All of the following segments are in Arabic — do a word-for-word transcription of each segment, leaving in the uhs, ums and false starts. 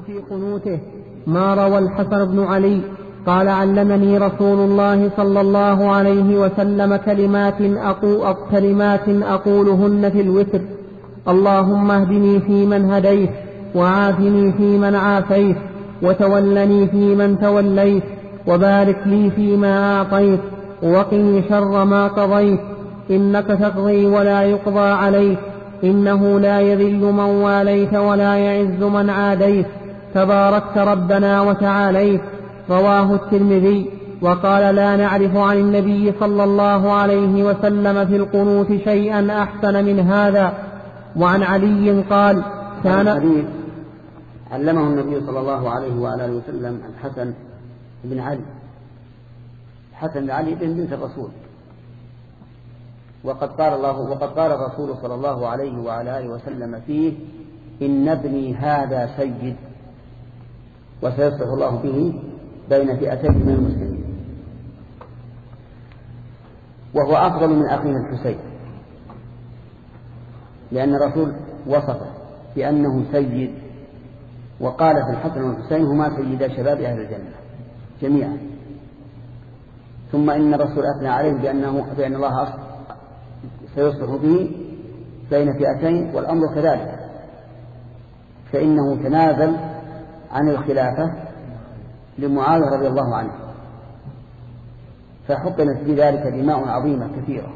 في قنوته ما روى الحسن بن علي قال علمني رسول الله صلى الله عليه وسلم كلمات, أقو كلمات أقولهن في الوتر: اللهم اهدني فيمن هديت، وعافني فيمن عافيت، وتولني فيمن توليت، وبارك لي فيما أعطيت، وقني شر ما قضيت، إنك تقضي ولا يقضى عليك، إنه لا يذل من واليت ولا يعز من عاديت، تباركت ربنا وتعاليت. رواه الترمذي. وقال: لا نعرف عن النبي صلى الله عليه وسلم في القنوت شيئا أحسن من هذا. وعن علي قال: كان الحديث علمه النبي صلى الله عليه وعلى اله وسلم الحسن بن علي، الحسن بن علي بن بنت الرسول، وقد قال الله وقد قال الرسول صلى الله عليه وعلى اله وسلم فيه: إن ابني هذا سيد، وسيصلح الله به بين فئتين من المسلمين. وهو أفضل من أخيه الحسين، لأن الرسول وصفه بأنه سيد، وقال في الحسن والحسين: هما سيدا شباب أهل الجنة جميعا. ثم إن الرسول أثنى عليه بأنه بأن الله سيصلح به بين فئتين، والأمر كذلك، فإنه تنازل عن الخلافة لمعاوية رضي الله عنه، فحقنت في ذلك دماء عظيمة كثيرة.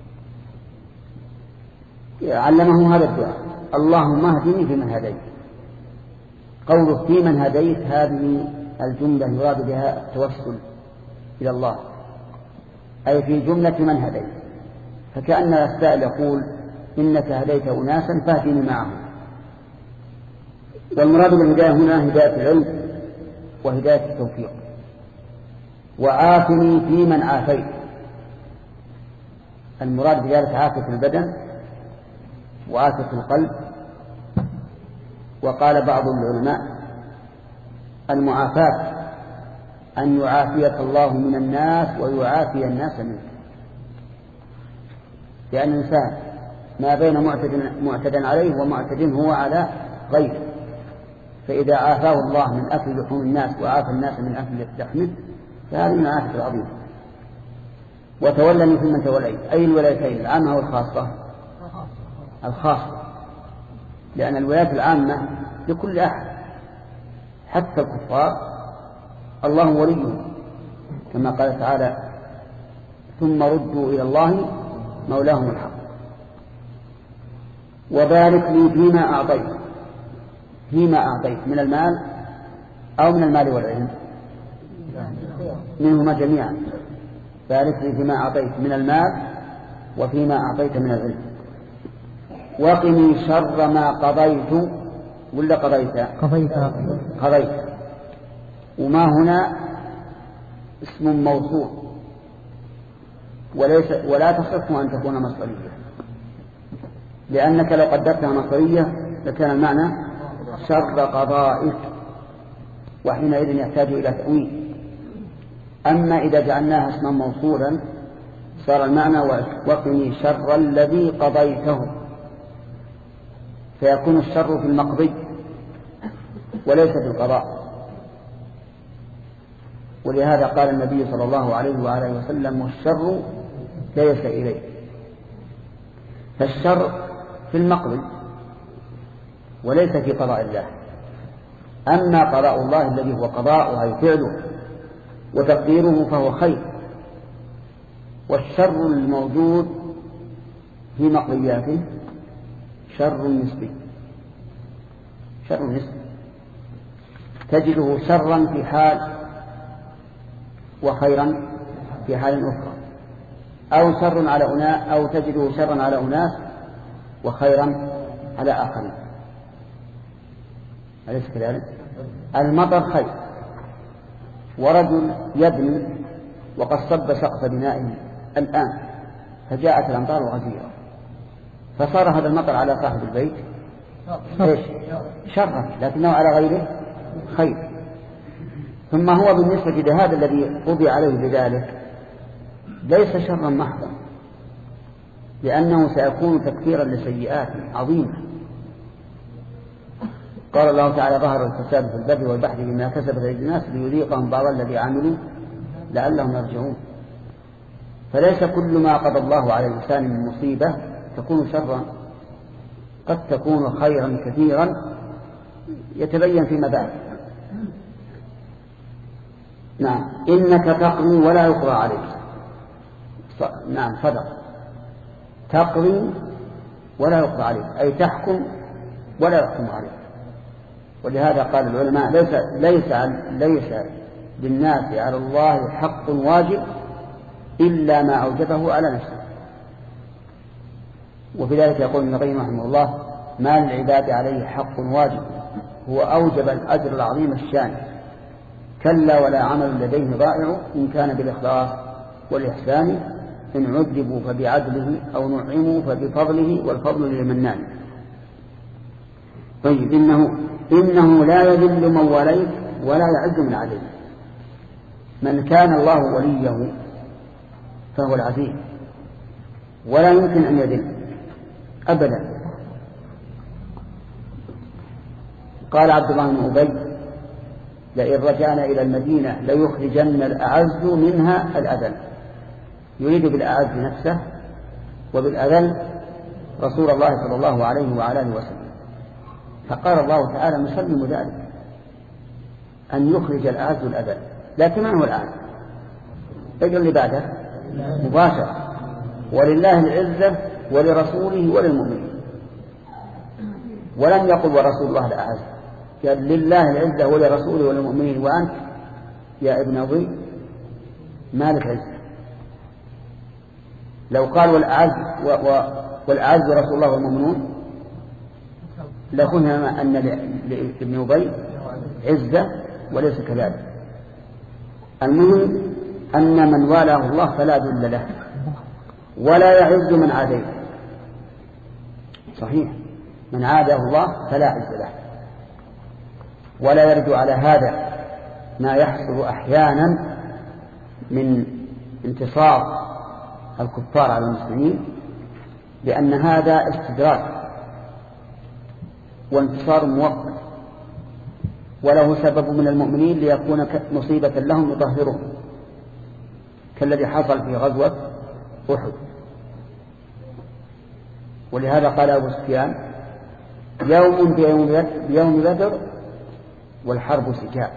علمه هذا الدعاء: اللهم اهدني فيمن هديت. قوله فيمن هديت هذه الجملة يراد بها التوسل إلى الله، أي في جملة من هديت، فكأن السائل يقول: إنك هديت أناسا فاهدني معهم. والمراد بالهداية هنا هداية العلم وهداية التوفيق. وعافني فيمن عافيت، المراد بذلك عافية البدن وعافية القلب. وقال بعض العلماء: المعافاة أن يعافيك الله من الناس ويعافي الناس منك، لأن الإنسان ما بين معتد, معتد عليه ومعتد هو على غيره، فإذا عافاه الله من أكل لحوم الناس وعافى الناس من أكل لحمه فهذه من العافية العظيمة. وتولني فيمن توليت، أي الولايتين، العامة والخاصة؟ الخاصة، لأن الولايات العامة لكل أحد حتى الكفار الله وليهم، كما قال تعالى: ثم ردوا إلى الله مولاهم الحق. وبارك لي فيما أعطيت، فيما أعطيت من المال أو من المال والعلم؟ منهما جميعا. بارك لي فيما أعطيت من المال وفيما أعطيت من العلم. وقني شر ما قضيت، ولا قضيت؟ قضيت قضيت. وما هنا اسم موصول، وليس ولا تصح أن تكون مصدرية، لأنك لو قدرتها مصدرية لكان المعنى شر قضائك، وحينئذ يحتاج إلى تأويل. أما إذا جعلناها اسما موصولا صار المعنى وقني شر الذي قضيته، فيكون الشر في المقضي وليس في القضاء. ولهذا قال النبي صلى الله عليه وآله وسلم: والشر ليس إليه. فالشر في المقضي وليس في قضاء الله. أما قضاء الله الذي هو قضاء أي فعله وتقديره فهو خير، والشر الموجود في مقضياته شر نسبي، شر نسبي تجده شرا في حال وخيرا في حال أخرى، أو شر على أناس، أو تجده شرا على أناس وخيرا على آخرين. أليس كذلك؟ المطر خير، ورجل يبني وقد صب سقف بنائه الآن فجاءت الأمطار غزيرة، فصار هذا المطر على صاحب البيت إيش؟ شرا، لكنه على غيره خير. ثم هو بالنسبة لهذا الذي قضي عليه بذلك ليس شرا محضا، لأنه سيكون تكفيرا لسيئات عظيمة. قال الله تعالى ظهر الفساد في البر والبحر بما كسبت أيدي الناس ليذيقهم بعض الذي عملوا لعلهم يرجعون. فليس كل ما قضى الله على الإنسان من مصيبة تكون شرا، قد تكون خيرا كثيرا يتبين فيما بعد. نعم إنك تقضي ولا يقضى عليك. نعم صدق، تقضي ولا يقضى عليك أي تحكم ولا يحكم عليك. ولهذا قال العلماء ليس, ليس, ليس للناس على الله حق واجب إلا ما أوجبه على نفسه. وفي ذلك يقول ابن القيم رحمه الله ما للعباد عليه حق واجب هو أوجب الأجر العظيم الشان، كلا ولا عمل لديه ضائع إن كان بالإخلاص والإحسان، إن عذبوا فبعدله أو نعموا فبفضله والفضل للمنان. طيب إنه, إنه لا يذل من وليت ولا يعز من عليه. من كان الله وليه فهو العزيز ولا يمكن أن يذل أبدا. قال عبد الله بن أبي لئن رجعنا إلى المدينة ليخرجن الأعز منها الأذل، يريد بالأعز نفسه وبالأذل رسول الله صلى الله عليه وعلى آله وسلم. فقال الله تعالى مسلم ذلك أن يخرج الأعز الأذل. لكن من هو الأعز؟ اجل اللي بعده مباشر، ولله العزة ولرسوله وللمؤمنين. ولم يقل ورسول الله الأعز، قال لله العزة ولرسوله وللمؤمنين. وأنت يا ابن أبي ما لك عزة. لو قال والأعز والأعز رسول الله والمؤمنون لقلنا أن لابن أبي عزة وليس كذلك. المهم أن من والاه الله فلا ذل له ولا يعز من عاديه. صحيح، من عاده الله فلا عز له. ولا يرد على هذا ما يحصل أحيانا من انتصار الكفار على المسلمين، لأن هذا استدراج وانتصار مؤقت، وله سبب من المؤمنين ليكون مصيبة لهم يطهرهم، كالذي حصل في غزوة أحد. ولهذا قال أبو سفيان يوم بيوم بدر والحرب سجال.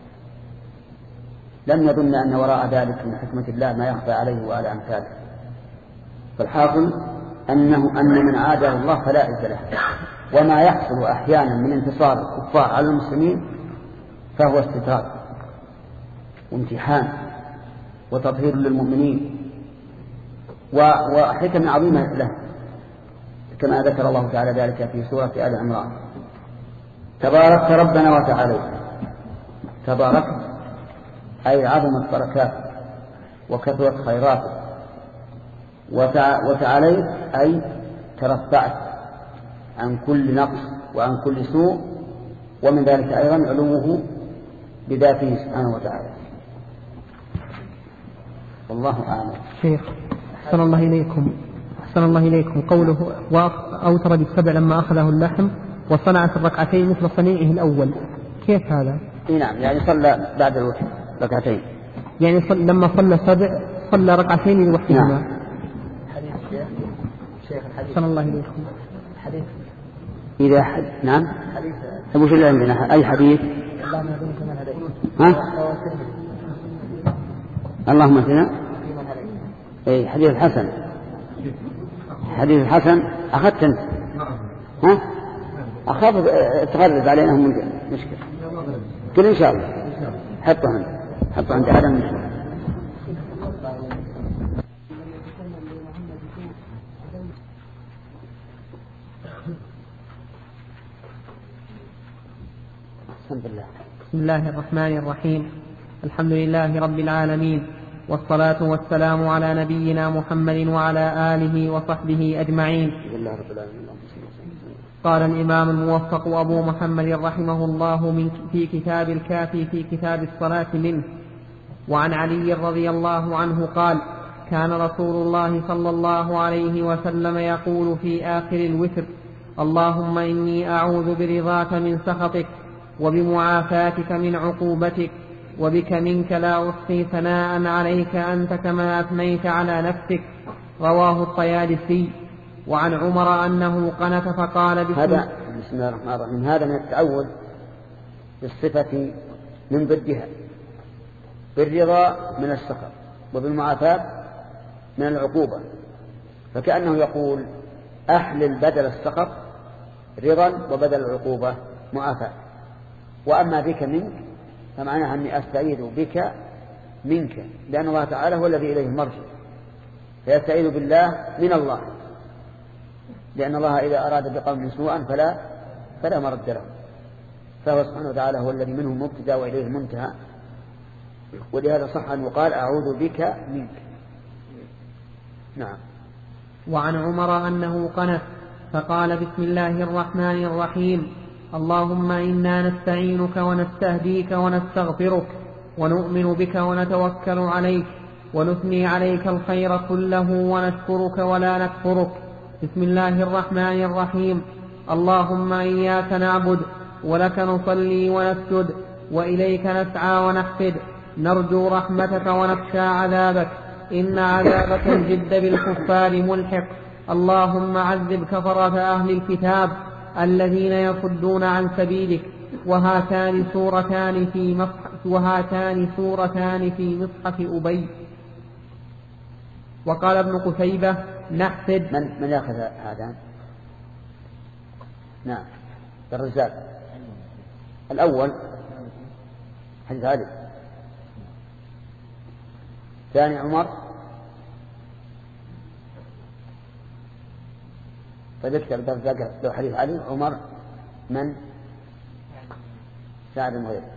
لم يظن أن وراء ذلك من حكمة الله ما يخفى عليه وعلى أمثاله. فالحاصل أنه أن من عاده الله فلا عز له. وما يحصل أحيانا من انتصار الكفار على المسلمين فهو استدراج وامتحان وتطهير للمؤمنين وحكم عظيمة له، كما ذكر الله تعالى ذلك في سورة آل عمران. تباركت ربنا وتعاليت. تباركت أي عظمت بركاته وكثرت خيراته، وتعاليت أي ترفعت عن كل نقص وعن كل سوء، ومن ذلك أيضا علوه بذاته سبحانه وتعالى. والله أعلم. شيخ أحسن الله إليكم أحسن الله إليكم قوله وأوتر بالسبع لما أخذه اللحم وصنع في الركعتين مثل صنيعه الأول، كيف هذا؟ نعم، يعني صلى بعد الوتر ركعتين، يعني صل... لما صلى سبع صلى ركعتين لوحدهما. نعم. حديث شيخ الحديث أحسن الله إليكم. حديث إذا حد... نعم حديث أبو شلال عندنا أي حديث؟ اللهم اهدنا فيمن هديت. ها؟ اللهم اهدنا فيمن هديت. أي حديث الحسن. حديث الحسن أخذت أنت؟ ها؟ أخاف تغرب علينا من مشكلة. قل إن شاء الله حطه عندي حطه عندي هذا المشكلة. بسم الله الرحمن الرحيم. الحمد لله رب العالمين، والصلاة والسلام على نبينا محمد وعلى آله وصحبه أجمعين. قال الإمام الموفق أبو محمد رحمه الله من في كتاب الكافي في كتاب الصلاة منه: وعن علي رضي الله عنه قال: كان رسول الله صلى الله عليه وسلم يقول في آخر الوتر: اللهم إني أعوذ برضاك من سخطك وبمعافاتك من عقوبتك وبك منك لا أحصي ثناء عليك أنت كما أثنيت على نفسك. رواه الطيالسي. وعن عمر أنه قنت فقال بسم, هذا بسم الله الرحمن الرحيم هذا من التعوذ بالصفة من ضدها، بالرضا من السخط وبالمعافاة من العقوبة، فكأنه يقول أحلل بدل السخط رضا وبدل العقوبة معافاة. وأما بك منك فمعناها أني أستعيذ بك منك، لأن الله تعالى هو الذي إليه المرجع، فيستعيذ بالله من الله، لأن الله إذا أراد بقوم سوءا فلا فلا مرد له، فهو سبحانه وتعالى هو الذي منه المبتدأ وإليه المنتهى. ولهذا صح أن يقال أعوذ بك منك. نعم. وعن عمر أنه قنت فقال بسم الله الرحمن الرحيم اللهم إنا نستعينك ونستهديك ونستغفرك ونؤمن بك ونتوكل عليك ونثني عليك الخير كله ونشكرك ولا نكفرك. بسم الله الرحمن الرحيم اللهم إياك نعبد ولك نصلي ونسجد وإليك نسعى ونحفد نرجو رحمتك ونخشى عذابك إن عذابك الجد بالكفار ملحق. اللهم عذب كفرة أهل الكتاب الذين يصدون عن سبيلك. وهاتان سورتان في مصحف وهاتان سورتان في مصحف أبي. وقال ابن قتيبة نحفد. من من يأخذ هذا؟ نعم الرزاق الأول حديث علي، ثاني عمر. فذكر الرزاق لو حديث علي عمر من سعد بن غيره.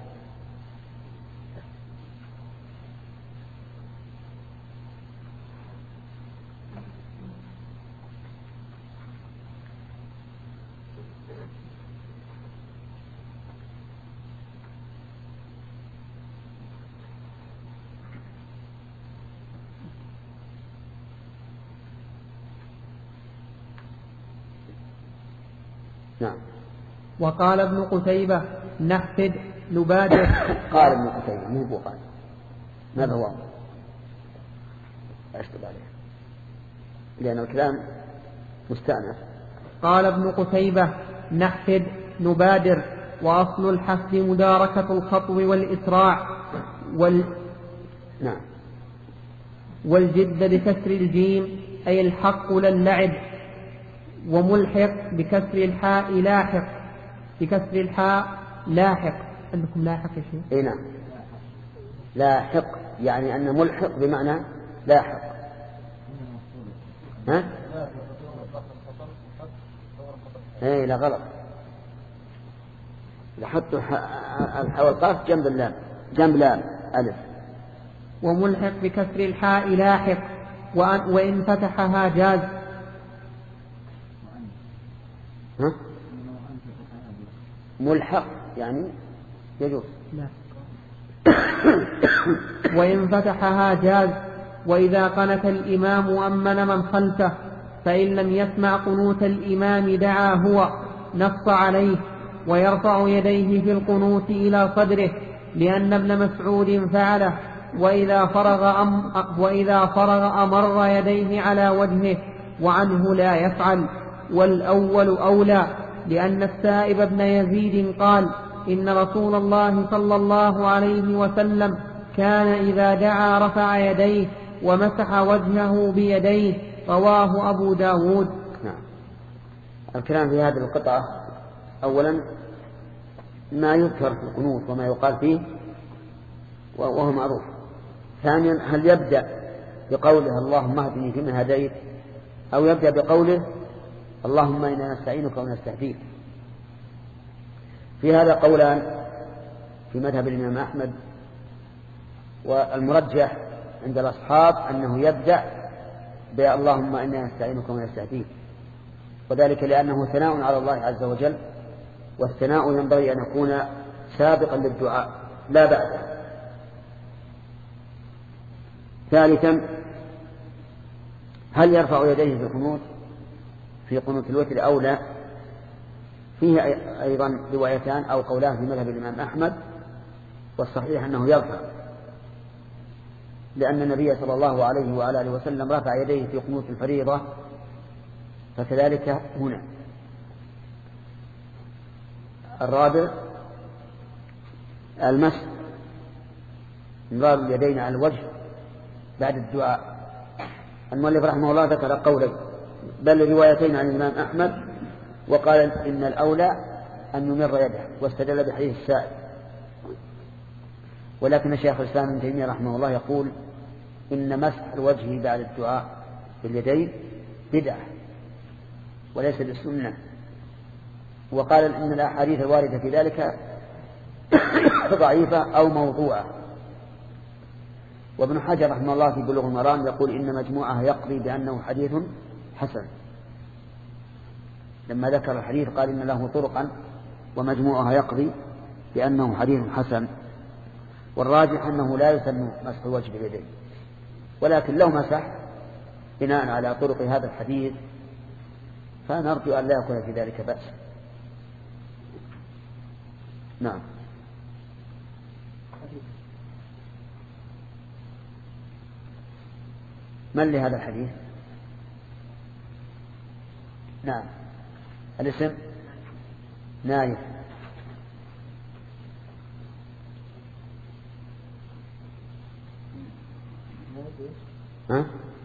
نعم. وقال ابن قتيبة نحفد نبادر. قال ابن قتيبة مو بوقال، ماذا هو؟ أشتغل عليه لأن الكلام مستأنف. قال ابن قتيبة نحفد نبادر. وأصل الحفد مداركة الخطو والإسراع وال... نعم. والجد بكسر الجيم أي الحق للعب. وملحق بكسر الحاء لاحق بكسر الحاء لاحق. عندكم لاحق يا شيخ؟ اي نعم لاحق يعني أن ملحق بمعنى لاحق. ها؟ اي لا غلط، لحط الحاء والقاف جنب اللام جنب لام ألف. وملحق بكسر الحاء لاحق وإن فتحها جاز. ها؟ ملحق يعني يجوز. لا. وإن فتحها جاز. وإذا قنت الإمام أمن من خلفه فإن لم يسمع قنوت الإمام دعا هو نص عليه ويرفع يديه في القنوت إلى صدره لأن ابن مسعود فعله. وإذا فرغ, أم وإذا فرغ أمر يديه على وجهه وعنه لا يفعل. والأول أولى لأن السائب بن يزيد قال إن رسول الله صلى الله عليه وسلم كان إذا دعا رفع يديه ومسح وجهه بيديه. رواه أبو داود. نعم. الكلام في هذه القطعة أولا ما يذكر في القنوت وما يقال فيه وهو معروف. ثانيا هل يبدأ بقوله اللهم اهدني فيمن هديت أو يبدأ بقوله اللهم إنا نستعينك ونستهديك؟ في هذا قولان في مذهب الإمام أحمد، والمرجح عند الأصحاب أنه يبدأ اللهم إنا نستعينك ونستهديك، وذلك لأنه ثناء على الله عز وجل، والثناء ينبغي أن يكون سابقا للدعاء لا بعده. ثالثا هل يرفع يديه في القنوت في قنوت الوتر أو لا؟ فيه أيضا روايتان أو قولان في مذهب الإمام أحمد، والصحيح أنه يرفع، لأن النبي صلى الله عليه وعلى آله وسلم رفع يديه في قنوت الفريضة، فكذلك هنا. الرابع المسح، انظار اليدين على الوجه بعد الدعاء. المؤلف رحمه الله ذكر قولين بل روايتين عن الإمام أحمد، وقال إن الأولى أن يمر يده، واستدل بحديث السائل. ولكن الشيخ الإسلام ابن تيمية رحمه الله يقول إن مسح الوجه بعد الدعاء باليدين بدعة وليس بالسنة، وقال إن الأحاديث الواردة في ذلك ضعيفة أو موضوعة. وابن حجر رحمه الله في بلوغ المرام يقول إن مجموعة يقضي بأنه حديث حسن، لما ذكر الحديث قال إن له طرقا ومجموعها يقضي بأنه حديث حسن. والراجح أنه لا يسن مسح الوجه باليدين، ولكن لو مسح بناء على طرق هذا الحديث فنرجو أن لا يكون في ذلك بأس. نعم. من لهذا الحديث؟ نعم. الاسم نايف. ها؟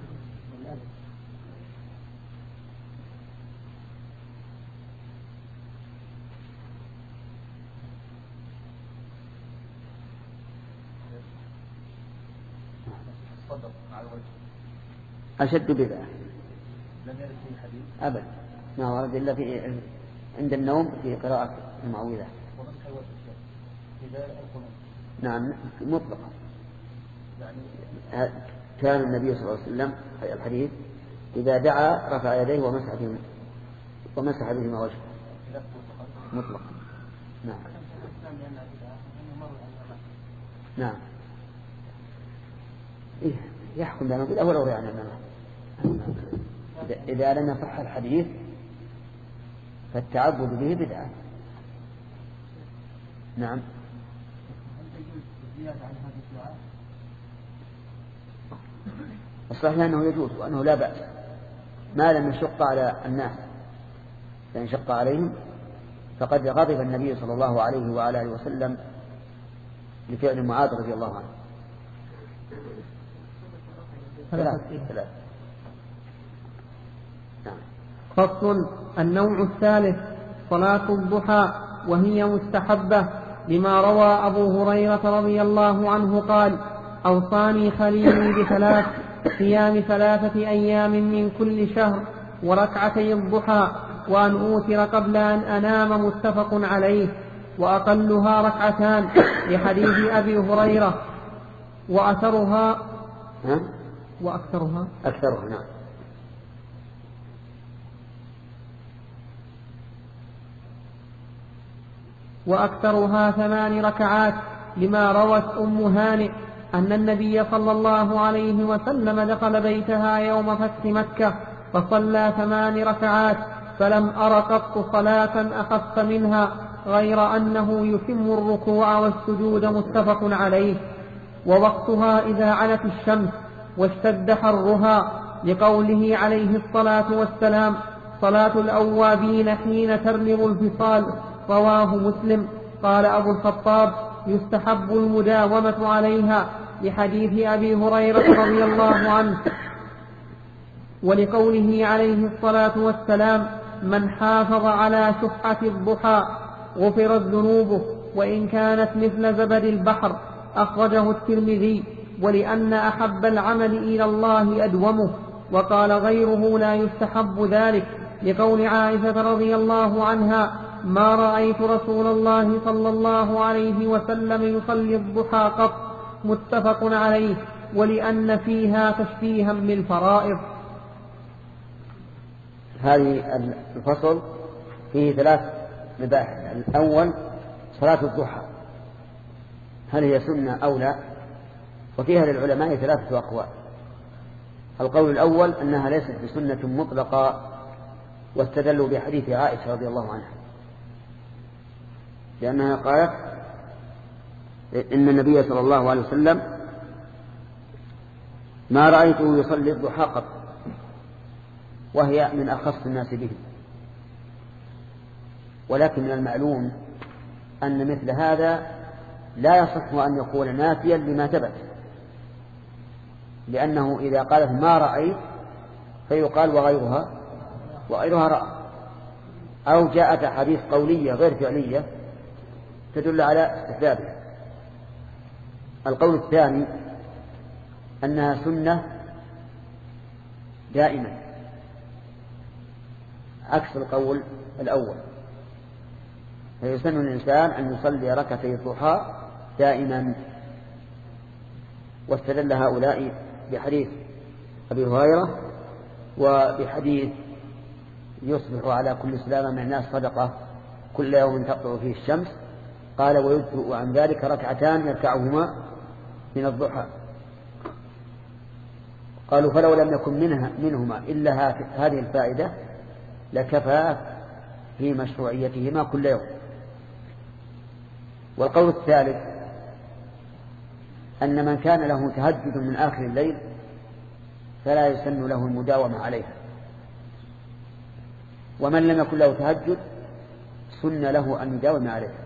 أشد بدعة لم يرد فيه حديث أبدا، ما ورد إلا في عند النوم في قراءة المعوذة. ومسح الوجه إذا القنوت نعم مطلقا. يعني كان النبي صلى الله عليه وسلم في الحديث إذا دعا رفع يديه ومسح بهما ومسح بهما وجهه مطلقا. نعم. نعم. إيه يحكم بأنه بدعة ولو يعني إذا لم يصح الحديث فالتعبد به بدعة. نعم. الصحيح أنه يجوز وأنه لا بأس ما لم يشق على الناس، فإن شق عليهم فقد غضب النبي صلى الله عليه وعلى آله وسلم لفعل معاذ رضي الله عنه. ثلاث ثلاث. نعم. فصل. النوع الثالث صلاة الضحى، وهي مستحبة لما روى أبو هريرة رضي الله عنه قال: أوصاني خليلي بثلاث: صيام ثلاثة أيام من كل شهر، وركعتي الضحى، وأن أوتر قبل أن أنام. متفق عليه. وأقلها ركعتان لحديث أبي هريرة، وأثرها ها؟ وأكثرها أكثرها نعم. وأكثرها ثمان ركعات لما روت أم هانئ أن النبي صلى الله عليه وسلم دخل بيتها يوم فتح مكة فصلى ثمان ركعات، فلم أر قط صلاة أخف منها غير أنه يتم الركوع والسجود. متفق عليه. ووقتها إذا علت الشمس واشتد حرها، لقوله عليه الصلاة والسلام: صلاة الأوابين حين ترمض الفصال. رواه مسلم. قال أبو الخطاب: يستحب المداومة عليها، لحديث أبي هريرة رضي الله عنه. ولقوله عليه الصلاة والسلام: من حافظ على شحة الضحى غفرت ذنوبه وإن كانت مثل زبد البحر. أخرجه الترمذي. ولأن أحب العمل إلى الله أدومه. وقال غيره: لا يستحب ذلك، لقول عائشة رضي الله عنها: ما رأيت رسول الله صلى الله عليه وسلم يصلي الضحى قط. متفق عليه. ولأن فيها تشبيها بالفرائض. هذه الفصل فيه ثلاث مباحث. الأول صلاة الضحى، هل هي سنة أو لا؟ وفيها للعلماء ثلاثة أقوال. القول الأول أنها ليست بسنة مطلقة، واستدلوا بحديث عائشة رضي الله عنها لأنها قالت إن النبي صلى الله عليه وسلم ما رأيته يصلي الضحى قط، وهي من أخص الناس به. ولكن من المعلوم أن مثل هذا لا يصح أن يكون نافيا لما ثبت، لأنه إذا قالت ما رأيت فيقال وغيرها وغيرها رأى، أو جاءت أحاديث قولية غير فعلية تدل على استحبابه. القول الثاني أنها سنة دائما، عكس القول الأول، فيسن الإنسان أن يصلي ركعتي الضحى دائما. واستدل هؤلاء بحديث أبي هريرة وبحديث يصبح على كل سلامة من الناس صدقة كل يوم تطلع فيه الشمس، قال ويجزء عن ذلك ركعتان يركعهما من الضحى. قالوا فلو لم يكن منها منهما إلا هذه الفائدة لكفى في مشروعيتهما كل يوم. والقول الثالث أن من كان له تهجد من آخر الليل فلا يسن له المداومة عليها، ومن لم يكن له تهجد سن له أن يداوم عليها.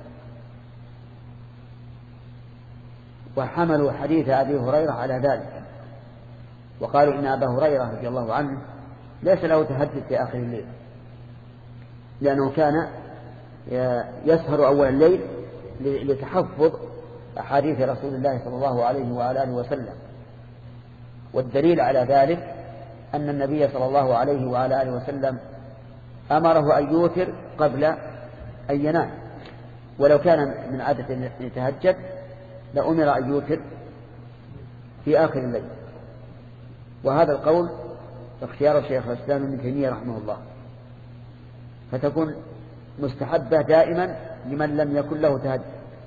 وحملوا حديث أبي هريرة على ذلك، وقالوا إن أبا هريرة رضي الله عنه ليس له تهجد في آخر الليل، لأنه كان يسهر أول الليل لتحفظ أحاديث رسول الله صلى الله عليه وعلى آله وسلم. والدليل على ذلك أن النبي صلى الله عليه وعلى آله وسلم أمره أن يوتر قبل أن ينام، ولو كان من عادة أن يتهجد لأمر أن يوتر في آخر الليل. وهذا القول اختيار شيخ الإسلام ابن تيمية رحمه الله، فتكون مستحبة دائما لمن لم يكن له تهجد،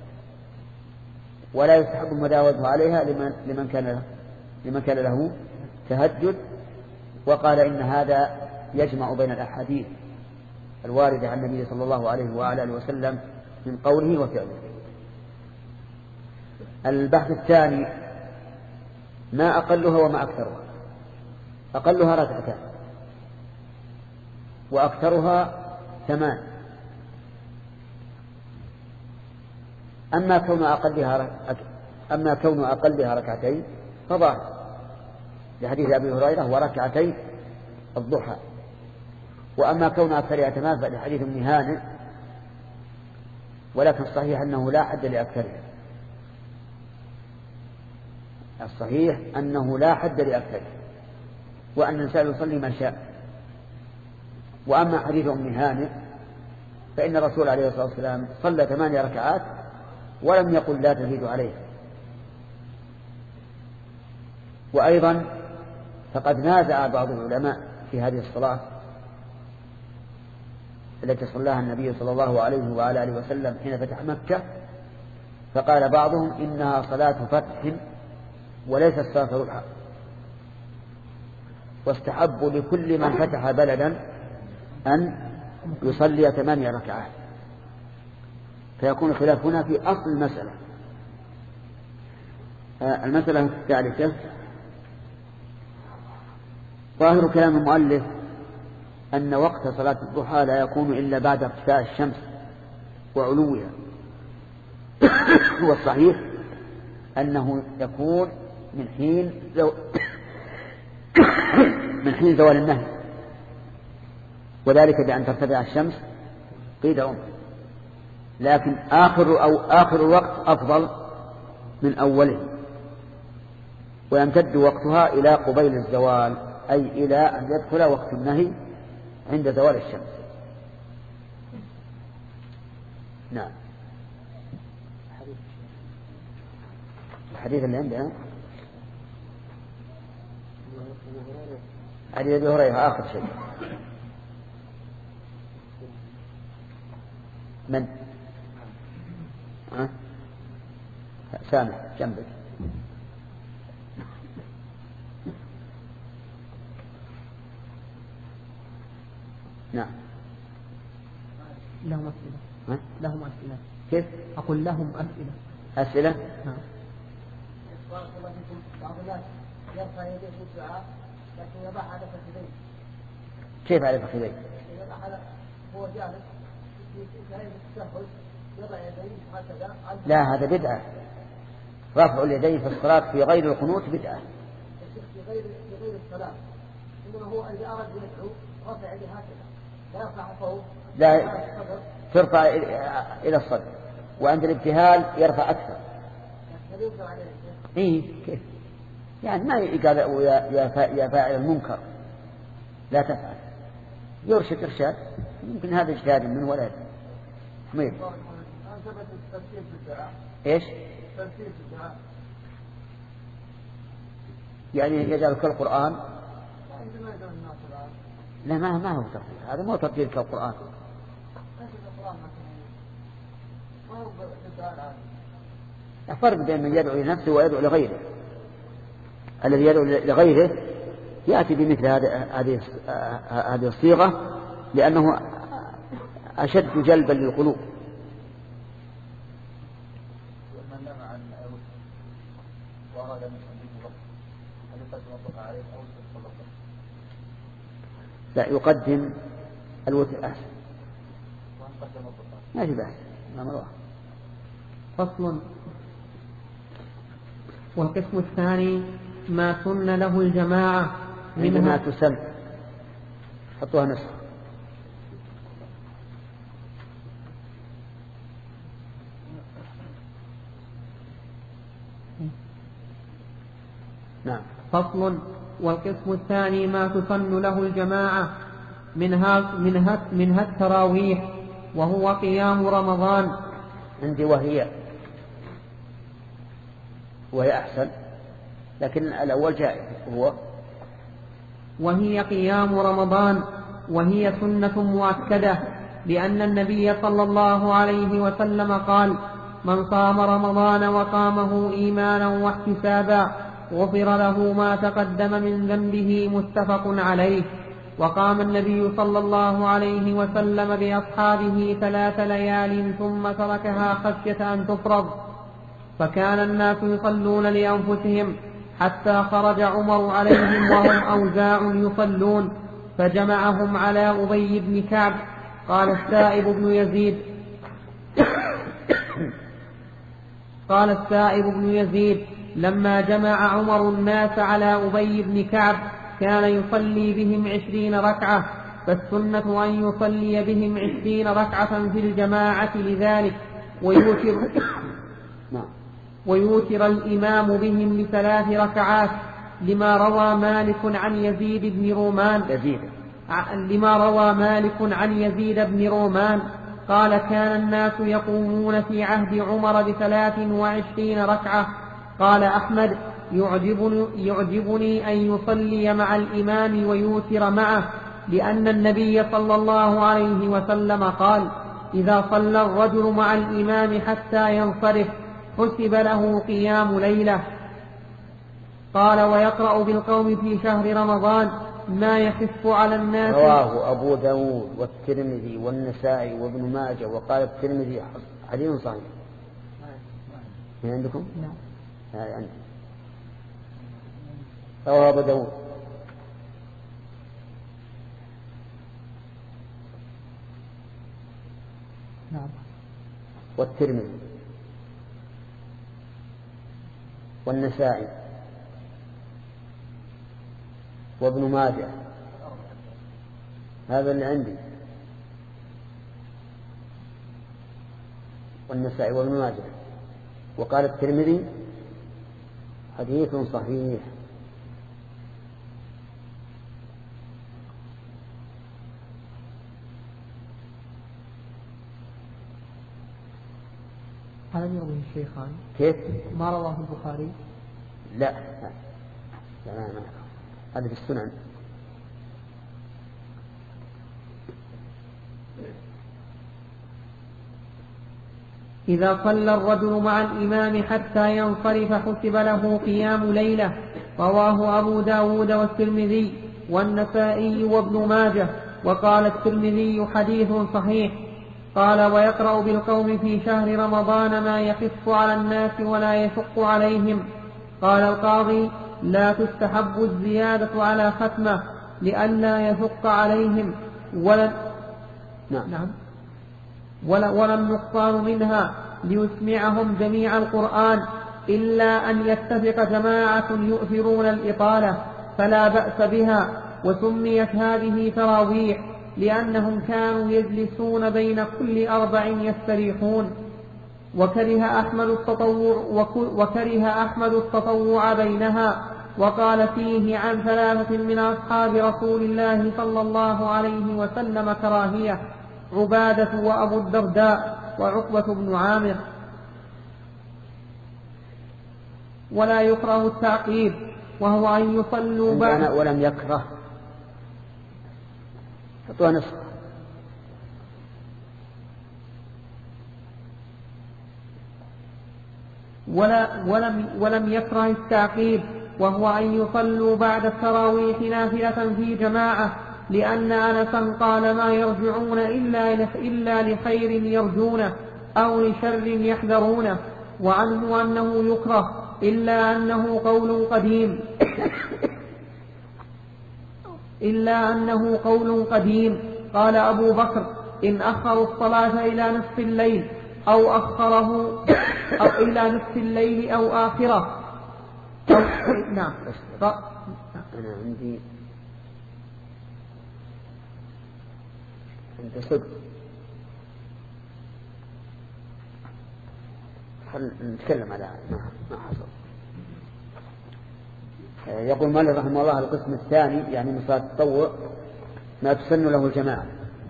ولا يستحب المداومة عليها لمن, لمن, كان له لمن كان له تهجد. وقال إن هذا يجمع بين الأحاديث الواردة عن النبي صلى الله عليه وعلى آله وسلم من قوله وفعله. البحث الثاني ما أقلها وما أكثرها. أقلها ركعتان وأكثرها ثمان. أما كون أقلها أما كون أقلها ركعتين فظاهر لحديث أبي هريرة وركعتي الضحى. وأما كون أكثرها ثمان فلحديث ابن هانئ، ولكن الصحيح أنه لا حد لأكثرها. الصحيح أنه لا حد لأكثرها، وأن الإنسان يصلي ما شاء. وأما حديث ابن هانئ فإن الرسول عليه الصلاة والسلام صلى ثمانية ركعات ولم يقل لا تزيد عليه. وأيضا فقد نازع بعض العلماء في هذه الصلاة التي صلاها النبي صلى الله عليه وعلى آله وسلم حين فتح مكة، فقال بعضهم إنها صلاة فتح وليست صلاة ربح، واستحب لكل من فتح بلدا أن يصلي ثمانية ركعات. فيكون الخلاف هنا في أصل المسألة. المسألة الثالثة ظاهر كلام المؤلف أن وقت صلاة الضحى لا يكون إلا بعد ارتفاع الشمس وعلوها، والصحيح أنه يكون من حين زو... من حين زوال النهي، وذلك بأن ترتفع الشمس قيد عمر. لكن آخر أو آخر الوقت أفضل من أوله، ويمتد وقتها إلى قبيل الزوال، أي إلى أن يدخل وقت النهي عند زوال الشمس. نعم. الحديث اللي عندنا حديث أبي هريرة آخر شيء. من ها؟ سامح جنبك. نعم. لهم أسئلة. ها؟ لهم أسئلة. كيف؟ أقول لهم أسئلة. أسئلة؟ نعم. بعض الناس يرفع يديه في الدعاء لكن يضع على فخذيه. كيف على فخذيه؟ يضع على هو جالس في غير التشهد يضع يديه هكذا. لا، هذا بدعة. رفع اليدين في الصلاة في غير القنوت بدعة. في غير في غير الصلاة. إنما هو إذا أراد يدعو رفع يديه هكذا لا يرفع فوق. لا ترفع إلى الصدر، وعند الابتهال يرفع أكثر. إيه كيف؟ يعني ما يقال يا فاعل المنكر لا تفعل، يرشد إرشاد. يمكن هذا اجتهاد منه ولا حميد. إيش؟ يعني يجعل كالقرآن؟ لا، ما ما هو ترتيل، هذا مو ترتيل كالقرآن. الفرق بين من يدعو لنفسه ويدعو لغيره. الذي يدعو لغيره يأتي بمثل هذه هذه الصيغة لأنه أشد جلبا للقلوب. لا، يقدم الوتر أحسن. ما في بأس. ما مروح. فصل. والقسم الثاني ما سن له الجماعة منها تسن. حطوها نسخ. نعم. فصل. والقسم الثاني ما تسن له الجماعة منها منها منها التراويح وهو قيام رمضان. عندي وهي وهي أحسن، لكن الأول جائز. هو وهي قيام رمضان، وهي سنة مؤكدة، لأن النبي صلى الله عليه وسلم قال: من صام رمضان وقامه إيمانا واحتسابا غفر له ما تقدم من ذنبه. متفق عليه. وقام النبي صلى الله عليه وسلم بأصحابه ثلاث ليال ثم تركها خشية أن تفرض، فكان الناس يصلون لأنفسهم حتى خرج عمر عليهم وهم أوزاع يصلون فجمعهم على أبي بن كعب. قال السائب بن يزيد قال السائب بن يزيد لما جمع عمر الناس على أبي بن كعب كان يصلي بهم عشرين ركعة، فالسنة أن يصلي بهم عشرين ركعة في الجماعة لذلك، ويوتر, ويوتر الإمام بهم لثلاث ركعات، لما روى مالك عن يزيد بن رومان يزيد. لما روى مالك عن يزيد بن رومان قال: كان الناس يقومون في عهد عمر بثلاث وعشرين ركعة. قال أحمد: يعجبني, يعجبني أن يصلي مع الإمام ويوتر معه، لأن النبي صلى الله عليه وسلم قال: إذا صلى الرجل مع الإمام حتى ينصرف حسب له قيام ليلة. قال: ويقرأ بالقوم في شهر رمضان ما يخف على الناس. رواه أبو داود والترمذي والنسائي وابن ماجه، وقال الترمذي حديث صحيح. من عندكم؟ نعم. هذا عندي. رواه أبو داود. نعم. والترمذي والنسائي وابن ماجه. هذا اللي عندي. والنسائي وابن ماجه، وقال الترمذي حديث صحيح. هذا يروي الشيخان. كيف؟ ما رواه البخاري؟ لا لا ما هذا في السنن. إذا صلى الرجل مع الإمام حتى ينصرف حسب له قيام ليلة. رواه أبو داود والترمذي والنسائي وابن ماجه، وقال الترمذي حديث صحيح. قال: ويقرأ بالقوم في شهر رمضان ما يخف على الناس ولا يشق عليهم. قال القاضي: لا تستحب الزيادة على ختمة لئلا يشق عليهم ولا نعم, نعم ولا, ولا النقصان منها ليسمعهم جميع القرآن، إلا أن يتفق جماعة يؤثرون الإطالة فلا بأس بها. وسميت هذه تراويح لأنهم كانوا يجلسون بين كل أربع يستريحون. وكره أحمد التطوع, وكره أحمد التطوع بينها، وقال فيه عن ثلاثة من أصحاب رسول الله صلى الله عليه وسلم كراهية: عبادة وأبو الدرداء وعقبة بن عامر. ولا يكره التعقيب، وهو أن يصلوا بعد. ولم يكره حطوها نصف. ولا ولم, ولم يكره التعقيب، وهو أن يصلوا بعد التراويح نافلة في جماعة، لأن أنسا قال: ما يرجعون إلا, إلا لخير يرجونه أو لشر يحذرونه. وعنه أنه يكره، إلا أنه قول قديم إلا أنه قول قديم. قال أبو بكر: إن أخروا الصلاة إلى نصف الليل أو أخره أو إلى نصف الليل أو آخره أو نعم. أنا عندي عندي صدق. خل نتكلم على ما حصل. يقول مالك رحمه الله: القسم الثاني يعني من صلاة التطوع ما تسن له الجماعة،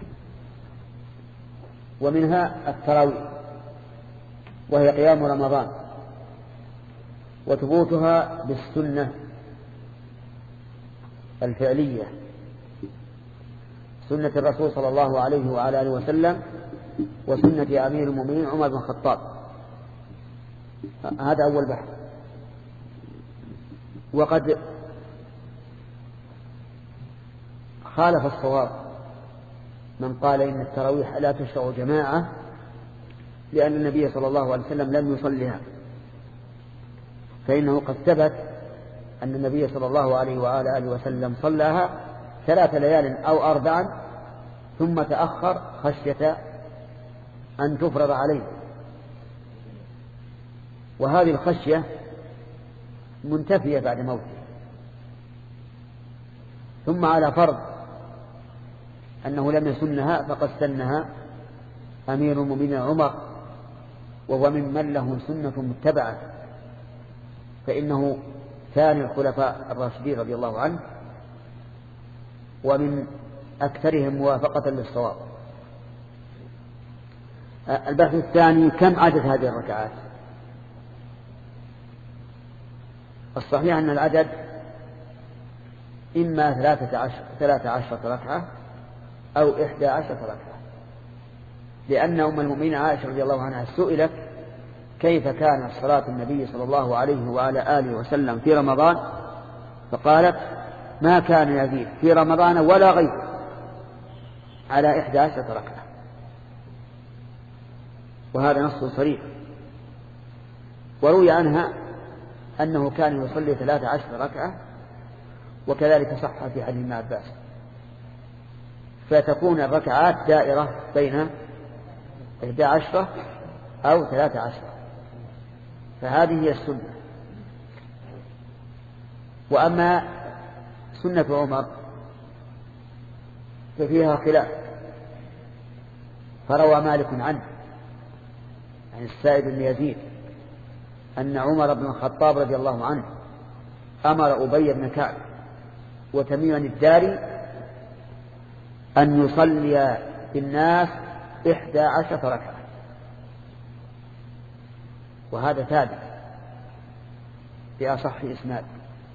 ومنها التراويح وهي قيام رمضان، وثبوتها بالسنة الفعلية، سنة الرسول صلى الله عليه وعلى آله وسلم وسنة أمير المؤمنين عمر بن الخطاب. هذا أول بحث. وقد خالف الصواب من قال إن التراويح لا تشرع جماعة لأن النبي صلى الله عليه وسلم لم يصلها، فإنه قد ثبت أن النبي صلى الله عليه وعلى آله وسلم صلاها ثلاث ليال أو أربعا ثم تأخر خشية أن تفرض عليه، وهذه الخشية منتفية بعد موته. ثم على فرض أنه لم يسنها فقد سنها أمير المؤمنين عمر، وهو ممن له سنة متبعة، فإنه ثاني الخلفاء الراشدين رضي الله عنه ومن أكثرهم موافقة للصواب. البحث الثاني: كم عدد هذه الركعات؟ الصحيح أن العدد إما ثلاثة عشر ثلاثة عشرة ركعة أو إحدى عشرة ركعة، لأن أم المؤمنين عائشة رضي الله عنها سئلت كيف كانت صلاة النبي صلى الله عليه وعلى آله وسلم في رمضان، فقالت: ما كان يزيد في رمضان ولا غيره على إحدى عشرة ركعة. وهذا نص صريح. وروي عنها أنه كان يصلي ثلاثة عشر ركعة، وكذلك صح في حديث ابن عباس، فتكون الركعات دائرة بين إحدى عشرة أو ثلاثة عشرة، فهذه هي السنة. وأما سنة عمر ففيها خلاف، فروى مالك عنه عن السائب بن يزيد أن عمر بن الخطاب رضي الله عنه أمر أبي بن كعب وتميما الداري أن يصلي بالناس إحدى عشرة ركعة، وهذا ثابت بأصح إسناد.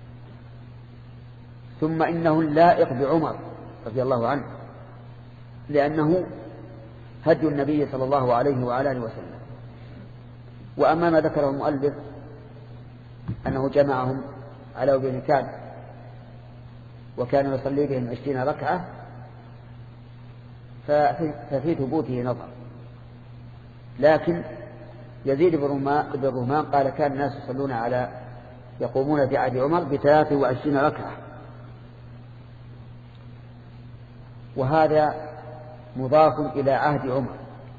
ثم إنه لائق بعمر رضي الله عنه، لأنه هدي النبي صلى الله عليه وعلى آله وسلم. وأما ما ذكره المؤلف أنه جمعهم على أبي بن كعب وكان يصلي بهم عشرين ركعة، ففي ثبوته نظر، لكن يزيد بن رومان قال كان الناس يصلون على يقومون في عهد عمر بثلاث وعشرين ركعة، وهذا مضاف إلى عهد عمر،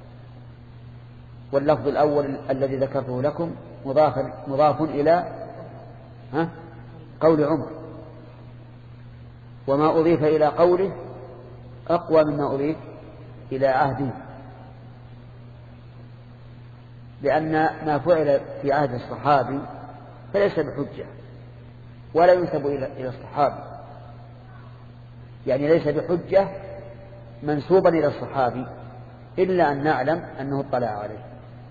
واللفظ الأول الذي ذكرته لكم مضاف, مضاف إلى ها قول عمر، وما أضيف إلى قوله أقوى مما أضيف إلى عهده، لأن ما فعل في عهد الصحابي فليس بحجة ولا ينسب إلى الصحابي، يعني ليس بحجة منسوبا إلى الصحابي إلا أن نعلم أنه اطلع عليه،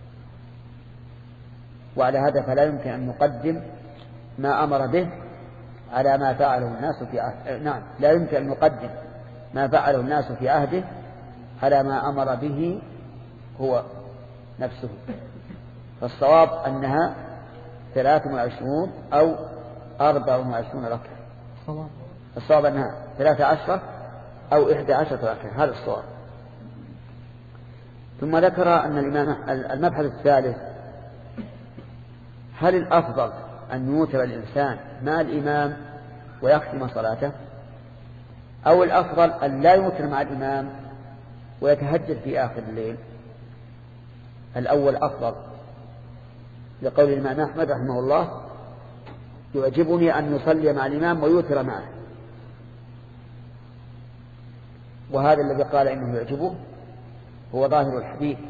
وعلى هذا فلا يمكن أن نقدم ما أمر به على ما فعله الناس في عهده. نعم، لا يمكن أن نقدم ما فعله الناس في عهده على ما أمر به هو نفسه، فالصواب أنها ثلاث وعشرون أو أربع وعشرون ركعة. الصواب أنها ثلاث عشرة أو إحدى عشرة ركعة، هذا الصواب. ثم ذكر أن الإمام المبحث الثالث: هل الأفضل أن يوتر الإنسان مع الإمام ويختم صلاته، أو الأفضل أن لا يوتر مع الإمام ويتهجد في آخر الليل؟ الأول أفضل، لقول الإمام أحمد رحمه الله: يعجبني أن يصلي مع الإمام ويوتر معه. وهذا الذي قال إنه يعجبه هو ظاهر الحديث،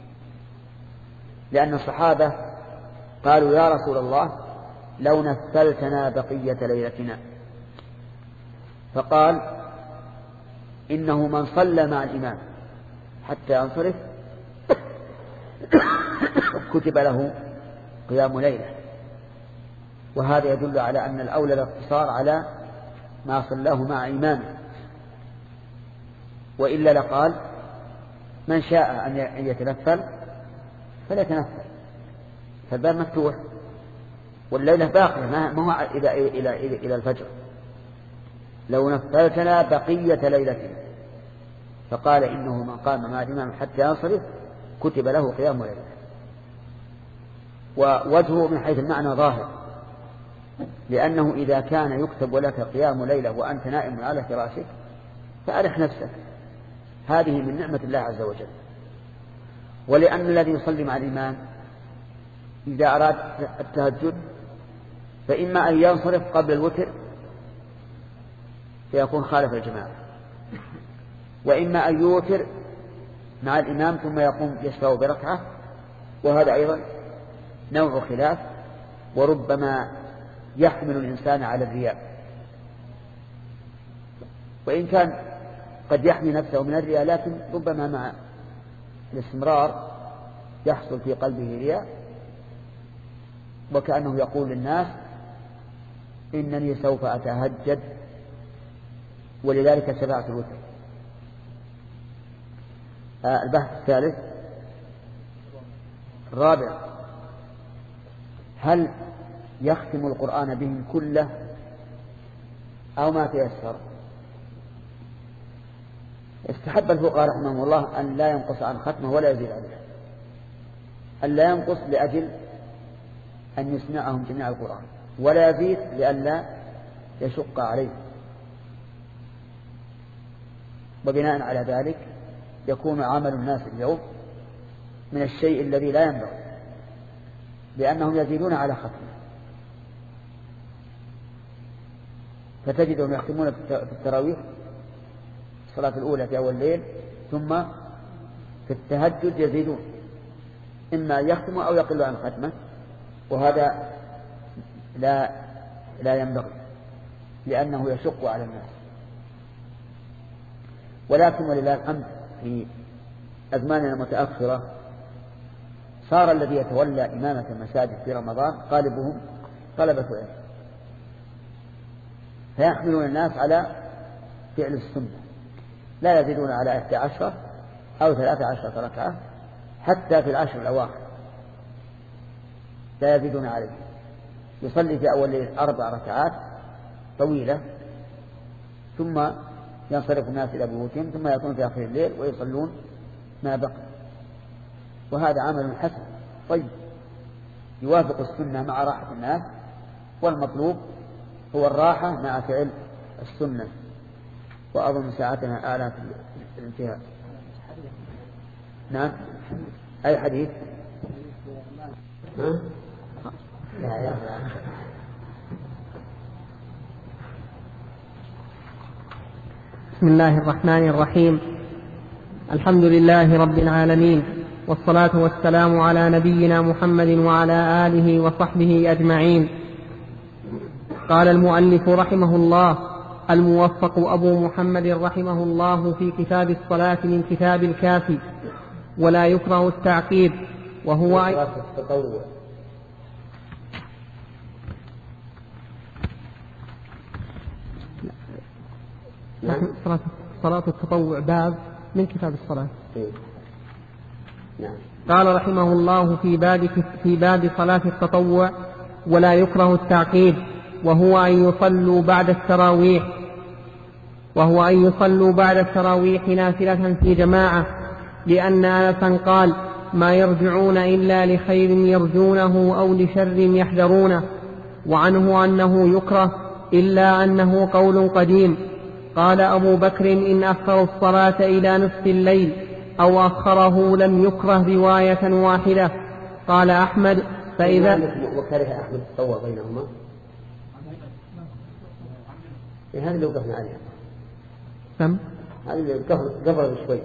لأن الصحابة قالوا: يا رسول الله لو نفلتنا بقية ليلتنا، فقال: إنه من صلى مع الإمام حتى ينصرف كتب له قيام ليلة. وهذا يدل على أن الأولى الاقتصار على ما صلاه مع إمامه، وإلا لقال: من شاء أن يتنفل فليتنفل، فالباب مفتوح والليلة باقية ما هو إلى, إلى, إلى, إلى الفجر. لو نفلتنا بقية ليلتنا، فقال: إنه من قام مع الإمام حتى ينصرف كتب له قيام ليلة. ووجهه من حيث المعنى ظاهر، لأنه إذا كان يكتب لك قيام ليلة وأنت نائم على فراشك فأرح نفسك، هذه من نعمة الله عز وجل. ولأن الذي يصلي مع الإمام إذا أراد التهجد فإما أن ينصرف قبل الوتر فيكون خالف الجماعة، وإما أن يوتر مع الإمام ثم يقوم يشفع بركعة، وهذا أيضا نوع خلاف، وربما يحمل الإنسان على الرياء، وإن كان قد يحمي نفسه من الرياء لكن ربما مع الاستمرار يحصل في قلبه رياء، وكأنه يقول للناس: إنني سوف أتهجد ولذلك شفعت الوتر. آه البحث الثالث الرابع: هل يختم القرآن بهم كله أو ما تيسر؟ استحب الفقهاء رحمهم الله أن لا ينقص عن ختمه ولا يزيد عليه، أن لا ينقص لأجل أن يسمعهم جميع القرآن، ولا يزيد لئلا يشق عليه. وبناء على ذلك يكون عمل الناس اليوم من الشيء الذي لا ينبغي، لأنهم يزيدون على ختمه، فتجدهم يختمون في التراويح الصلاة الأولى في أول الليل، ثم في التهجد يزيدون، إما يختموا أو يقلوا عن ختمه، وهذا لا لا ينبغي لأنه يشق على الناس. ولكن ولله الحمد في أزماننا المتأخرة صار الذي يتولى إمامة المساجد في رمضان غالبهم طلبة علم، فيحملون الناس على فعل السنة، لا يزيدون على إحدى عشرة أو ثلاثة عشرة ركعة، حتى في العشر الأواخر لا يزيدون عليه. يصلي في أول ليل أربع ركعات طويلة، ثم ينصرف الناس إلى بيوتهم، ثم يكون في آخر الليل ويصلون ما بقي. وهذا عمل حسن طيب يوافق السنة مع راحة الناس، والمطلوب هو الراحة مع فعل السنة. وأظن ساعتنا آلاف الانتهاء. نعم. أي حديث؟ ها؟ لا يا بسم الله الرحمن الرحيم. الحمد لله رب العالمين، والصلاة والسلام على نبينا محمد وعلى آله وصحبه أجمعين. قال المؤلف رحمه الله: الموفق أبو محمد رحمه الله في كتاب الصلاة من كتاب الكافي. ولا يكره التعقيب وهو التطوع. نعم. صلاة التطوع باب من كتاب الصلاة. نعم. قال رحمه الله في باب في باب صلاة التطوع: ولا يكره التعقيب وهو أن يصلوا بعد التراويح وهو أن يصلوا بعد التراويح نافلة في جماعة، لأن أنسا قال: ما يرجعون إلا لخير يرجونه أو لشر يحذرونه. وعنه أنه يكره إلا أنه قول قديم. قال أبو بكر: إن أخروا الصلاة إلى نصف الليل أو أخره لم يكره رواية واحدة. قال أحمد: فإذا وكره أحمد التطوع بينهما. هذا اللي وقفنا عليها. سم هذا اللي قبل شوي.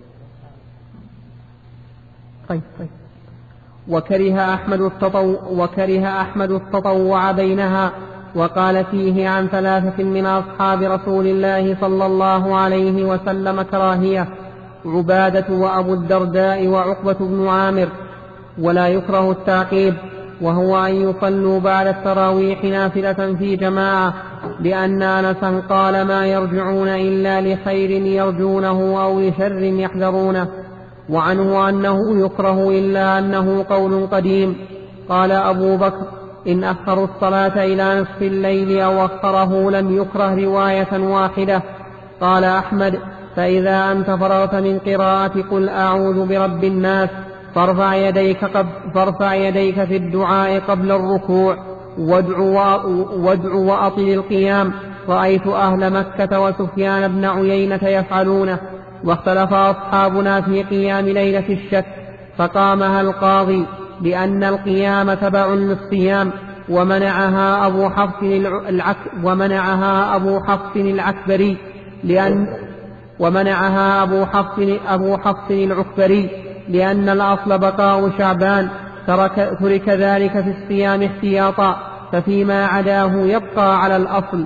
طيب طيب. وكره أحمد التطوع وكره أحمد التطوع بينها، وقال فيه عن ثلاثة من أصحاب رسول الله صلى الله عليه وسلم كراهية: عبادة وأبو الدرداء وعقبة بن عامر. ولا يكره التعقيب وهو أن يصلوا بعد التراويح نافلة في جماعة، لأن أنسا قال: ما يرجعون إلا لخير يرجونه أو لشر يحذرونه. وعنه أنه يكره إلا أنه قول قديم. قال أبو بكر: إن أخروا الصلاة إلى نصف الليل أو أخره لم يكره رواية واحدة. قال أحمد: فإذا أنت فرغت من قراءة قل أعوذ برب الناس فارفع يديك, قبل فارفع يديك في الدعاء قبل الركوع وادع وأطل القيام. رأيت أهل مكة وسفيان بن عيينة يفعلونه، واختلف أصحابنا في قيام ليلة الشك، فقامها القاضي لأن القيام تبع للصيام، ومنعها أبو حفص العك ومنعها أبو حفص العكبري لأن ومنعها أبو حفص أبو حفص العكبري لأن الأصل بقاء شعبان، ترك, ترك ذلك في الصيام احتياطا، ففيما عداه يبقى على الأصل.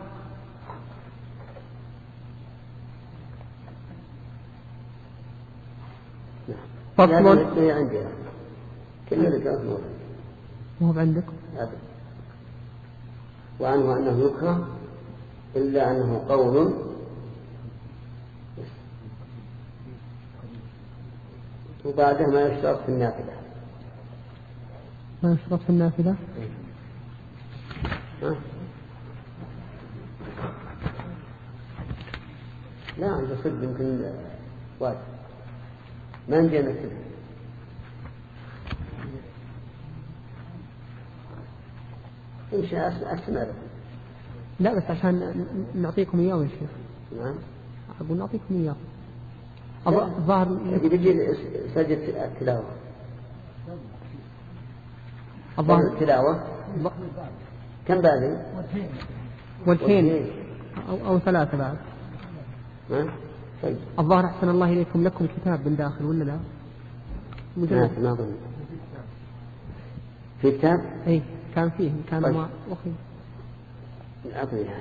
فصل. مو عندك. وعنه أنه يكره إلا أنه قول وبعده ما يشترط في النافلة. ما يشترط في النافلة؟ ها؟ لا عند صدق يمكن واجب ما نجينا كده. إن شاء أسمع. لا بس عشان نعطيكم إياه يا شيخ. نعم. أقول نعطيكم إياه. الظاهر يجي سجد التلاوة. الظاهر التلاوة. كم بعد؟ وجهين أو أو ثلاثة بعد. ها؟ طيب. الظاهر أحسن الله إليكم لكم الكتاب من داخل ولا لا؟ لا ما أظن. في كتاب؟ إيه كان فيه كان طيب. ما أخي. أعطني هذا.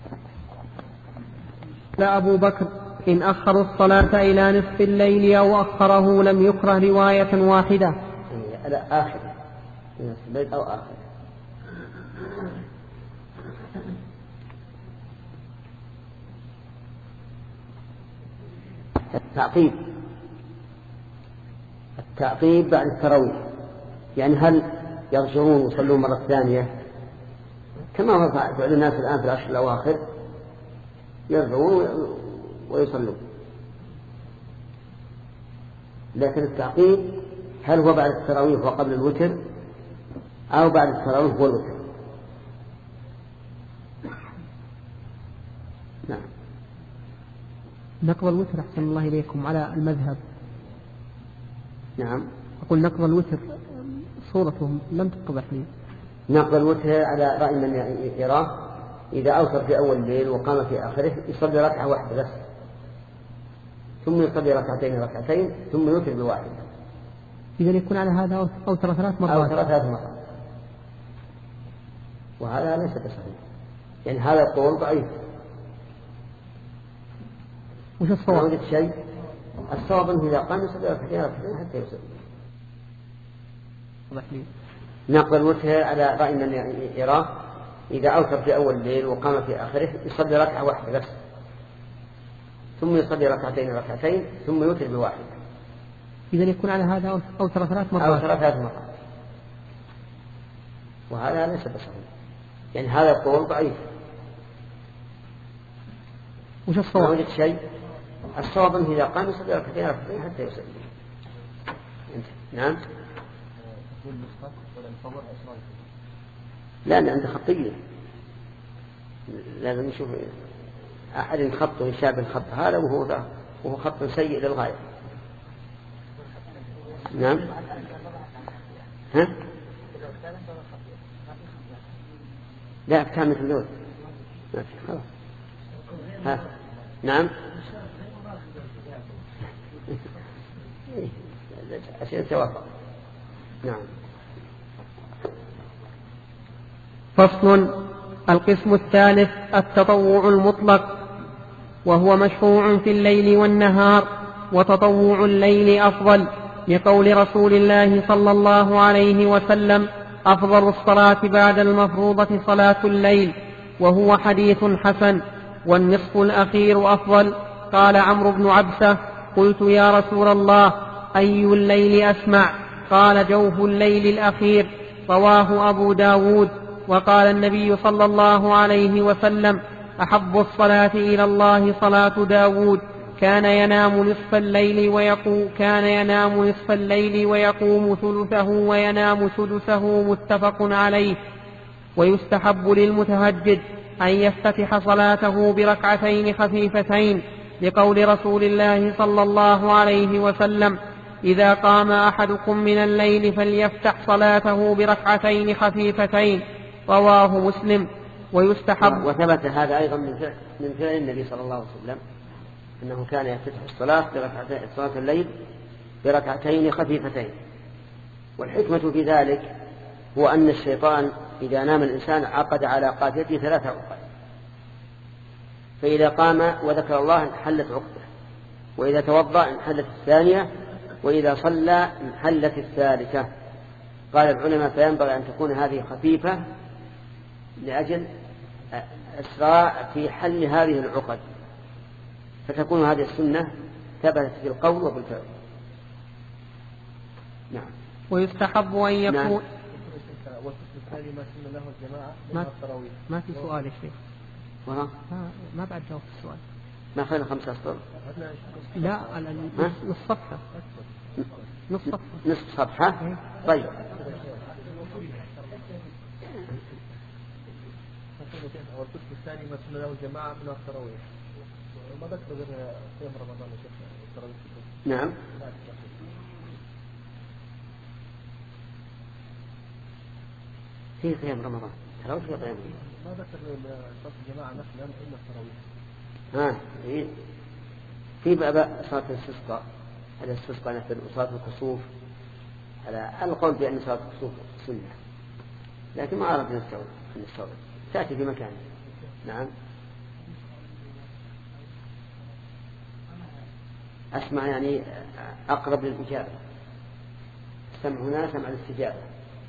لا أبو بكر: إن أخروا الصلاة إلى نصف الليل أو أخره لم يكره رواية واحدة. لا آخر نصف الليل أو آخر. التعقيب التعقيب بعد التراويح، يعني هل يرجعون ويصلون مرة ثانية كما فعل الناس الآن في العشر الأواخر، يرجعون ويصلون. لكن التعقيب هل هو بعد التراويح وقبل الوتر أو بعد التراويح والوتر؟ نعم. نقض الوتر أحسن الله إليكم على المذهب. نعم. أقول نقض الوتر صورته لم تتضح لي. نقض الوتر على رأي من يراه إذا أوتر في أول الليل وقام في آخره يصلي ركعة واحدة بس، ثم يصلي ركعتين ركعتين ثم يوتر بواحدة. إذا يكون على هذا أوتر ثلاث مرات. أوتر ثلاث مرات، وهذا ليس بصحيح، يعني هذا القول ضعيف. وش الصواب؟ ما وجد شيء. الصواب أنه إذا قام يصلي ركعتين ركعتين حتى يصلي. نقض الوتر على رأي من يراه إذا أوتر في أول الليل وقام في آخره يصلي ركعة واحدة بس، ثم يصلي ركعتين ركعتين ثم يوتر بواحدة. إذا يكون على هذا أوتر ثلاث مرات. أوتر ثلاث مرات، وهذا ليس بصحيح، يعني هذا القول ضعيف. وش الصواب؟ ما وجد شيء. الصواب أنه إذا قام يصلي ركعتين ركعتين حتى يصلي. نعم. لا لا، عند خطية لازم نشوف أحد خطه يشابه الخط هذا وهو وهو خط سيء للغاية. نعم. ها؟ لا أفتح مثل ذول ما في خلاص. ها. نعم. عشان توافق. نعم. فصل. القسم الثالث التطوع المطلق، وهو مشروع في الليل والنهار، وتطوع الليل أفضل، لقول رسول الله صلى الله عليه وسلم: أفضل الصلاة بعد المفروضة صلاة الليل، وهو حديث حسن. والنصف الأخير أفضل. قال عمرو بن عبسة: قلت يا رسول الله أي الليل أسمع؟ قال: جوف الليل الأخير. رواه أبو داود. وقال النبي صلى الله عليه وسلم: أحب الصلاة إلى الله صلاة داود، كان ينام نصف الليل ويقوم كان ينام نصف الليل ويقوم ثلثه وينام سدسه، متفق عليه. ويستحب للمتهجد أن يفتتح صلاته بركعتين خفيفتين، لقول رسول الله صلى الله عليه وسلم: إذا قام أحدكم من الليل فليفتح صلاته بركعتين خفيفتين. رواه مسلم. ويستحب. وثبت هذا أيضا من فعل, من فعل النبي صلى الله عليه وسلم، أنه كان يفتتح الصلاة بركعتين صلاة الليل بركعتين خفيفتين. والحكمة في ذلك هو أن الشيطان إذا نام الإنسان عقد على قافيته ثلاثة عقد، فإذا قام وذكر الله انحلت عقده، وإذا توضأ انحلت الثانية، وإذا صلى انحلت الثالثة. قال العلماء: فينبغي أن تكون هذه خفيفة لأجل إسراع في حل هذه العقد، فتكون هذه السنة ثبتت بالقول وبالفعل. نعم. ويستحب أن يكون. نعم. والثاني ما سن له الجماعة ما, ما في سؤال يا شيخ. ما, ما بعد جاوب السؤال. ما خلينا خمسة أسطر. لا، نص صفحة. نص صفحة. نصف صفحة. طيب. والقسم الثاني ما سن له الجماعة من التراويح. ما ذكر غير قيام رمضان يا شيخ التراويح. نعم. في قيام رمضان تراويح في قيام رمضان. ما ذكر صلاة الجماعة مثلا إلا التراويح. ها في في باب صلاة الاستسقاء، هذا الاستسقاء مثل صلاة الكسوف، على القول بأن صلاة الكسوف سنة، لكن ما أردنا نستوعب نستوعب تأتي في مكان. نعم. أسمع يعني أقرب للإجابة. السمع هنا سمع الاستجابة.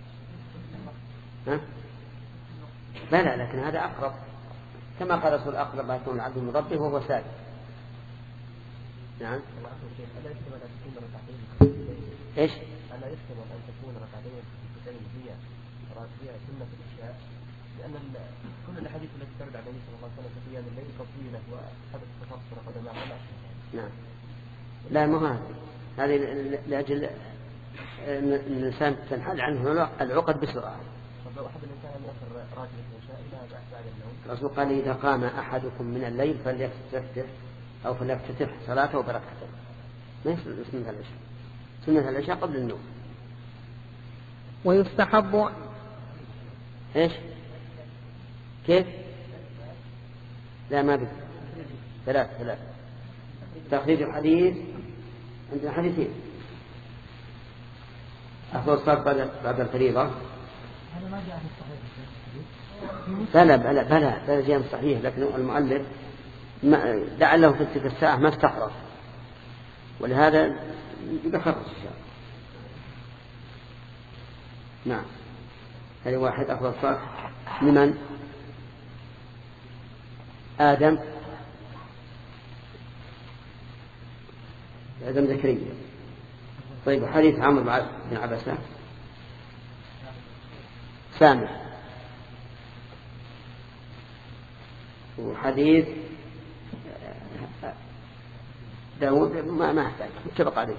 ها؟ بلى، لكن هذا أقرب، كما قال رسول أقرب ما يكون العبد من ربه وهو ساجد. نعم. إيش؟ ألا يحتمل أن تكون ركعتين هي راتبية سنة العشاء، لأن كل الأحاديث التي ترد عن النبي صلى الله عليه وسلم في قيام الليل طويلة وحدث تفصل قدماء. نعم. لا، ما هذه هذه لأجل إن الإنسان تنحل عنه العقد بسرعة. لو أحد الإنسان أن يأخر راتب العشاء إلى بعد النوم. الرسول قال إذا قام أحدكم من الليل فليفتتح أو فليفتتح صلاته بركعتين. ما يصير سنة العشاء. سنة العشاء قبل النوم. ويستحب إيش؟ كيف؟ لا ما بد. ثلاث ثلاث. تخريج الحديث عندنا حديثين. أفضل الصلاة بعد بعد الفريضة. هذا ما جاء في الصحيح. بلى بلى بلى بلى جاء صحيح، لكن المؤلف لعله في تلك الساعة ما استحرف، ولهذا يخرج إن شاء الله. نعم. هذا واحد. أفضل الصلاة لمن؟ آدم آدم زكريا. طيب حديث عمرو بن عبسة سامع، وحديث داود ما ما أحتاج متفق عليه.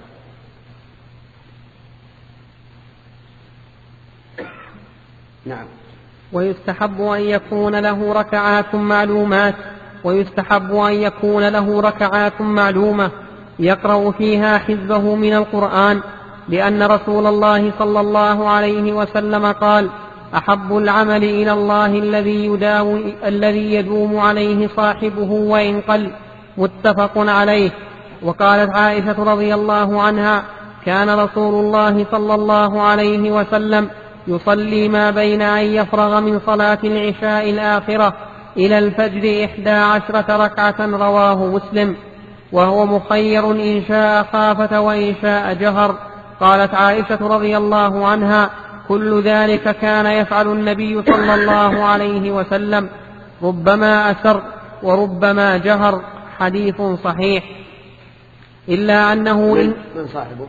نعم. ويستحب أن يكون له ركعات معلومات ويستحب أن يكون له ركعات معلومة يقرأ فيها حزبه من القرآن، لأن رسول الله صلى الله عليه وسلم قال: أحب العمل إلى الله الذي يداوم, الذي يدوم عليه صاحبه وإن قل. متفق عليه. وقالت عائشة رضي الله عنها: كان رسول الله صلى الله عليه وسلم يصلي ما بين أن يفرغ من صلاة العشاء الآخرة إلى الفجر إحدى عشرة ركعة. رواه مسلم. وهو مخير إن شاء خافت وإن شاء جهر. قالت عائشة رضي الله عنها: كل ذلك كان يفعل النبي صلى الله عليه وسلم، ربما أسر وربما جهر. حديث صحيح. إلا أنه من, من صاحبه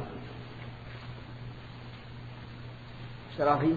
شرافي؟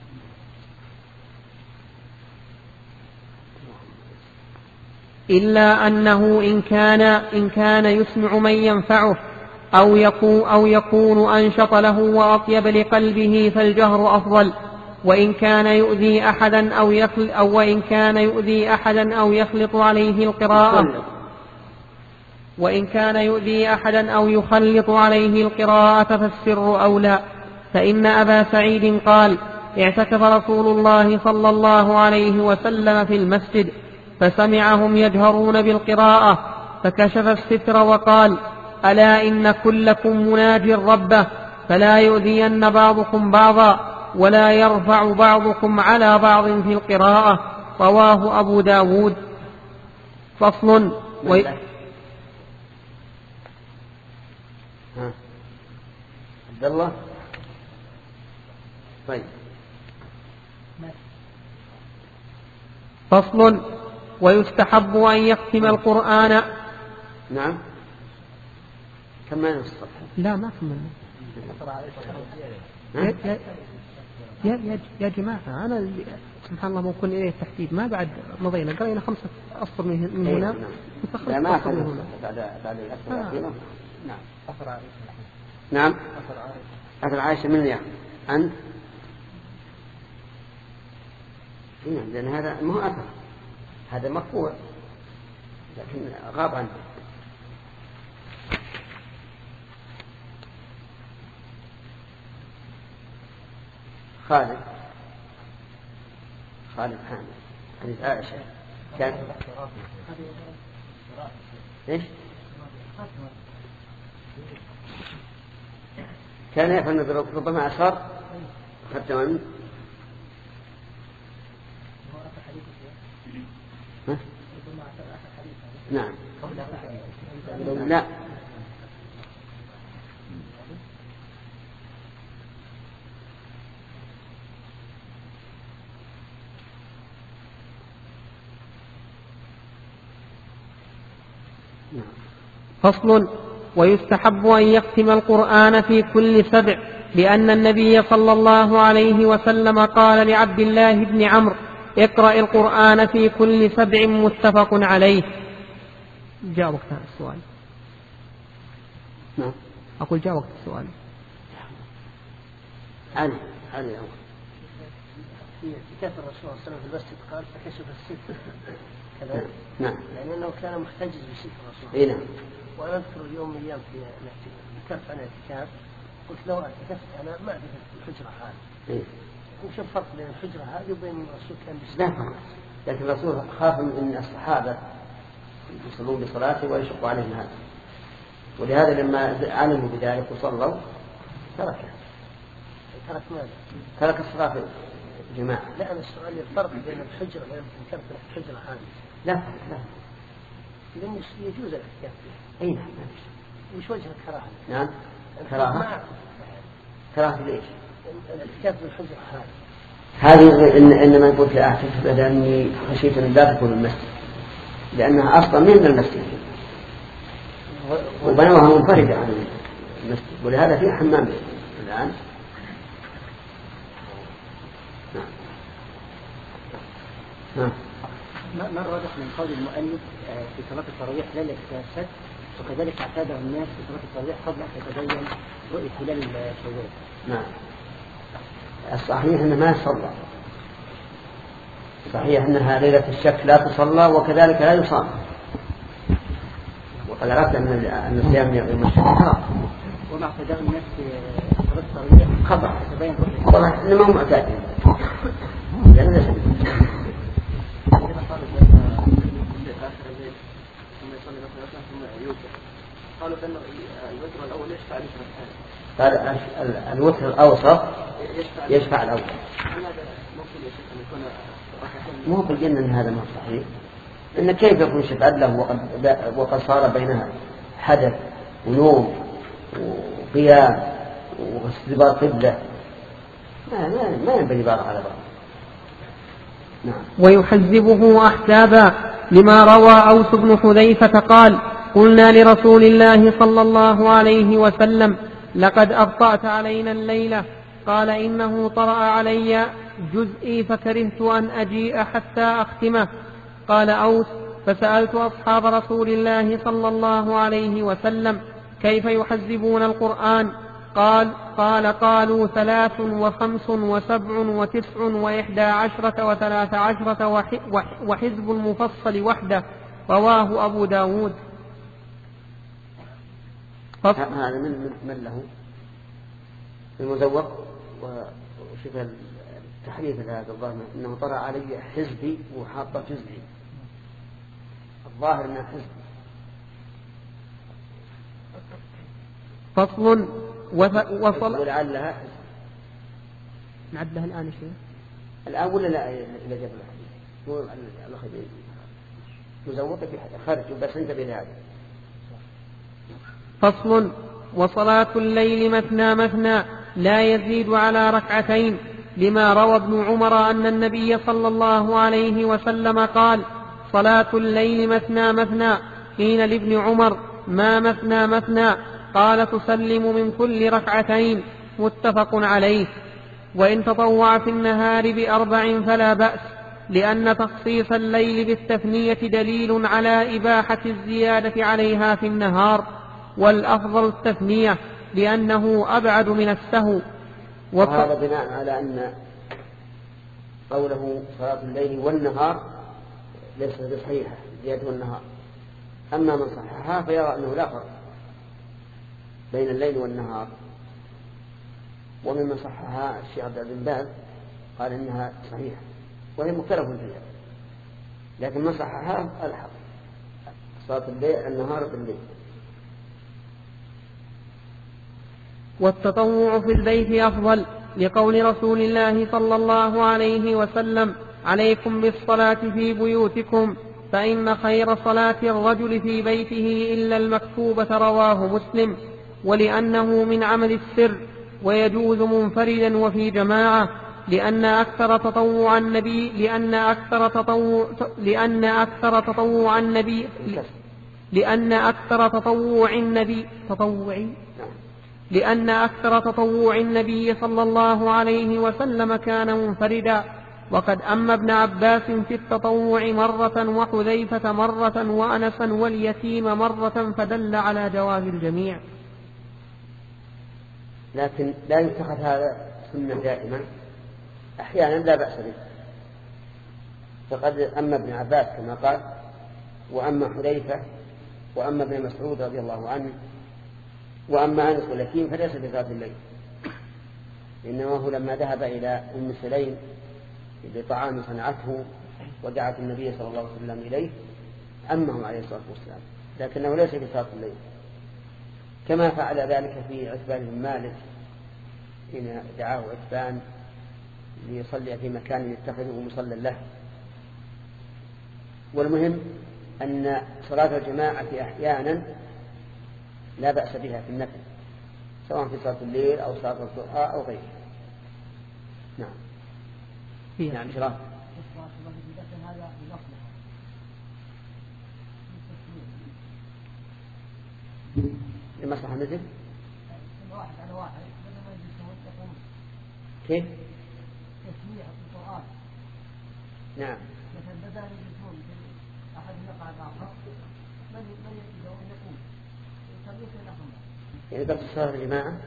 إلا أنه إن كان, إن كان يسمع من ينفعه أو يكون, أو يكون أنشط له وأطيب لقلبه فالجهر أفضل. وإن كان يؤذي أحدا أو يخلط أو وإن كان يؤذي أحدا أو يخلط عليه القراءة وإن كان يؤذي أحدا أو يخلط عليه القراءة فالسر أولى. فإن أبا سعيد قال: اعتكف رسول الله صلى الله عليه وسلم في المسجد فسمعهم يجهرون بالقراءة فكشف الستر وقال: ألا إن كلكم مناج ربه فلا يؤذين بعضكم بعضا ولا يرفع بعضكم على بعض في القراءة. رواه أبو داود. فصل. و... عبد الله. طيب. فصل. ويستحب أن يختم القرآن. نعم. كمان الصفحة. لا ما كملنا. يا, يا, يا, يا جماعة أنا سبحان الله ممكن إليه التحديد ما بعد مضينا قرينا خمسة أسطر من هنا. لا ما أخذنا بعد بعد الأسطر الأخيرة. نعم. أثر عائشة. نعم. أثر عائشة من اليوم أنت. نعم لأن هذا ما هو أثر، هذا مرفوع لكن غاب عنه. خالد خالد حامد حديث عائشة كان إيش؟ كان يفعل ربما أسر ختم منه. نعم. لا فصل. ويستحب أن يختم القرآن في كل سبع، لأن النبي صلى الله عليه وسلم قال لعبد الله بن عمرو: اقرأ القرآن في كل سبع. متفق عليه. جاء وقت السؤال. نعم. أقول جاء وقت السؤال. علي علي أول. في اعتكاف الرسول صلى الله عليه وسلم في المسجد قال فكشف الستر كذا. نعم. يعني أنه كان محتجز بستر الرسول. إيه نعم. وأنا أذكر اليوم من أيام في الاعتكاف عن الاعتكاف قلت لو اعتكفت أنا ما أعرف الحجرة هذه. إيه. وش الفرق بين الحجرة هذه وبين الرسول كان بستر؟ لا فرق. لكن الرسول خاف من الصحابة يصلون بصلاته ويشق عليهم هذا، ولهذا لما علموا بذلك وصلوا تركه. ترك ماذا؟ ترك الصلاة في الجماعة. لا أنا السؤال الفرق بين الحجرة وبين كانت الحجرة هذه. لا لا. لأن يجوز الاعتكاف فيها. أي نعم. وش وجه الكراهة؟ نعم. كراهة. كراهة ليش؟ الاعتكاف بالحجرة هذه. هذه إن إنما قلت لأعتكف لأني خشيت أن لا تكون المسجد، لأنها أصلا من المسجد وبنوها منفردة عن المسجد، ولهذا فيها حمام الآن. نعم. نعم. ما الراجح من قول المؤلف في صلاة التراويح لا الاكتساب، وكذلك اعتاده الناس في صلاة التراويح قبل أن تتبين رؤية هلال شوال؟ نعم. الصحيح أنه ما يصلى، صحيح أنها ليلة الشك لا تصلى وكذلك لا يصام، وقد عرفت أن الصيام يوم الشك حرام. ومع اعتداء الناس في صلاة التراويح خطأ. تتبين رؤية والله إنه ما هو معتاد لأنه ليس قالوا بأن الوتر الأول يشفع لشرطان. قال الوتر الأوسط يشفع الأول. مو بينا أن هذا ما صحيح، إن كيف يكون شفعا له وقد وقد صار بينها حدث ونوم وقيام واستدبار قبلة، ما ما ما ينبغي بار على بعض. نعم. ويحزبه أحزابا لما روى أوس بن حذيفة قال: قلنا لرسول الله صلى الله عليه وسلم: لقد أبطأت علينا الليلة. قال: إنه طرأ علي جزئي فكرهت أن أجيء حتى أختمه. قال أوس: فسألت أصحاب رسول الله صلى الله عليه وسلم: كيف يحزبون القرآن؟ قال قال قالوا ثلاث وخمس وسبع وتسع وإحدى عشرة وثلاث عشرة وحزب المفصل وحده. رواه أبو داود. هذا من من له المزوق وشوف التحريف هذا الظاهر انه طرأ علي حزبي وحاط جزئي، الظاهر انه حزبي. فصل وصل ولعلها حزب. نعدها الآن شيء الآن ولا لا إلى جبل الحديث مو الأخذ مزوقة في خارج بس أنت بهذا. فصل وصلاة الليل مثنى مثنى لا يزيد على ركعتين، لما روى ابن عمر أن النبي صلى الله عليه وسلم قال: صلاة الليل مثنى مثنى. قيل لابن عمر: ما مثنى مثنى؟ قال: تسلم من كل ركعتين. متفق عليه. وإن تطوع في النهار بأربع فلا بأس، لأن تخصيص الليل بالتثنية دليل على إباحة الزيادة عليها في النهار، والأفضل التثنية لأنه أبعد من السهو. وهذا بناء على أن قوله صلاة الليل والنهار ليس بصحيحة زيادة النهار، أما من صححها فيرى أنه لا فرق بين الليل والنهار. ومن صححها الشيخ عبد العزيز بن باز قال إنها صحيحة وهي مختلف فيها، لكن من صححها الحق صلاة الليل النهار بالليل. والتطوع في البيت أفضل، لقول رسول الله صلى الله عليه وسلم: عليكم بالصلاة في بيوتكم، فإن خير صلاة الرجل في بيته إلا المكتوبة. رواه مسلم. ولأنه من عمل السر، ويجوز منفردا وفي جماعة، لأن أكثر تطوع النبي لأن أكثر تطوع لأن أكثر تطوع النبي لأن أكثر تطوع النبي تطوعي لأن أكثر تطوع النبي صلى الله عليه وسلم كان منفردا. وقد أما ابن عباس في التطوع مرة، وحذيفة مرة، وأنسا واليتيم مرة، فدل على جواز الجميع. لكن لا يتخذ هذا سنة دائما أحيانا لا بأس به. فقد أما ابن عباس كما قال، وأما حذيفة، وأما ابن مسعود رضي الله عنه، وأما أنس ولكين فليس بصلاة الليل، إنما هو لما ذهب إلى أم سليم بطعام صنعته ودعت النبي صلى الله عليه وسلم إليه أمه عليه الصلاة والسلام، لكنه ليس بصلاة الليل، كما فعل ذلك في عتبان بن مالك حين دعاه عتبان ليصلي في مكان يتخذه مصلى له. والمهم أن صلاة الجماعة أحيانا لا بأس بها في النفل، سواء في صلاة الليل أو صلاة الضحى أو غيرها. نعم. نعم شرف. لمصلحة مثل واحد على واحد كيف؟ تسميع القرآن. نعم. مثلا بدأ يجلسون أحد يقع الآخر من من يجلس أن يقوم يصلي في الأخر. يعني قبل صلاة الجماعة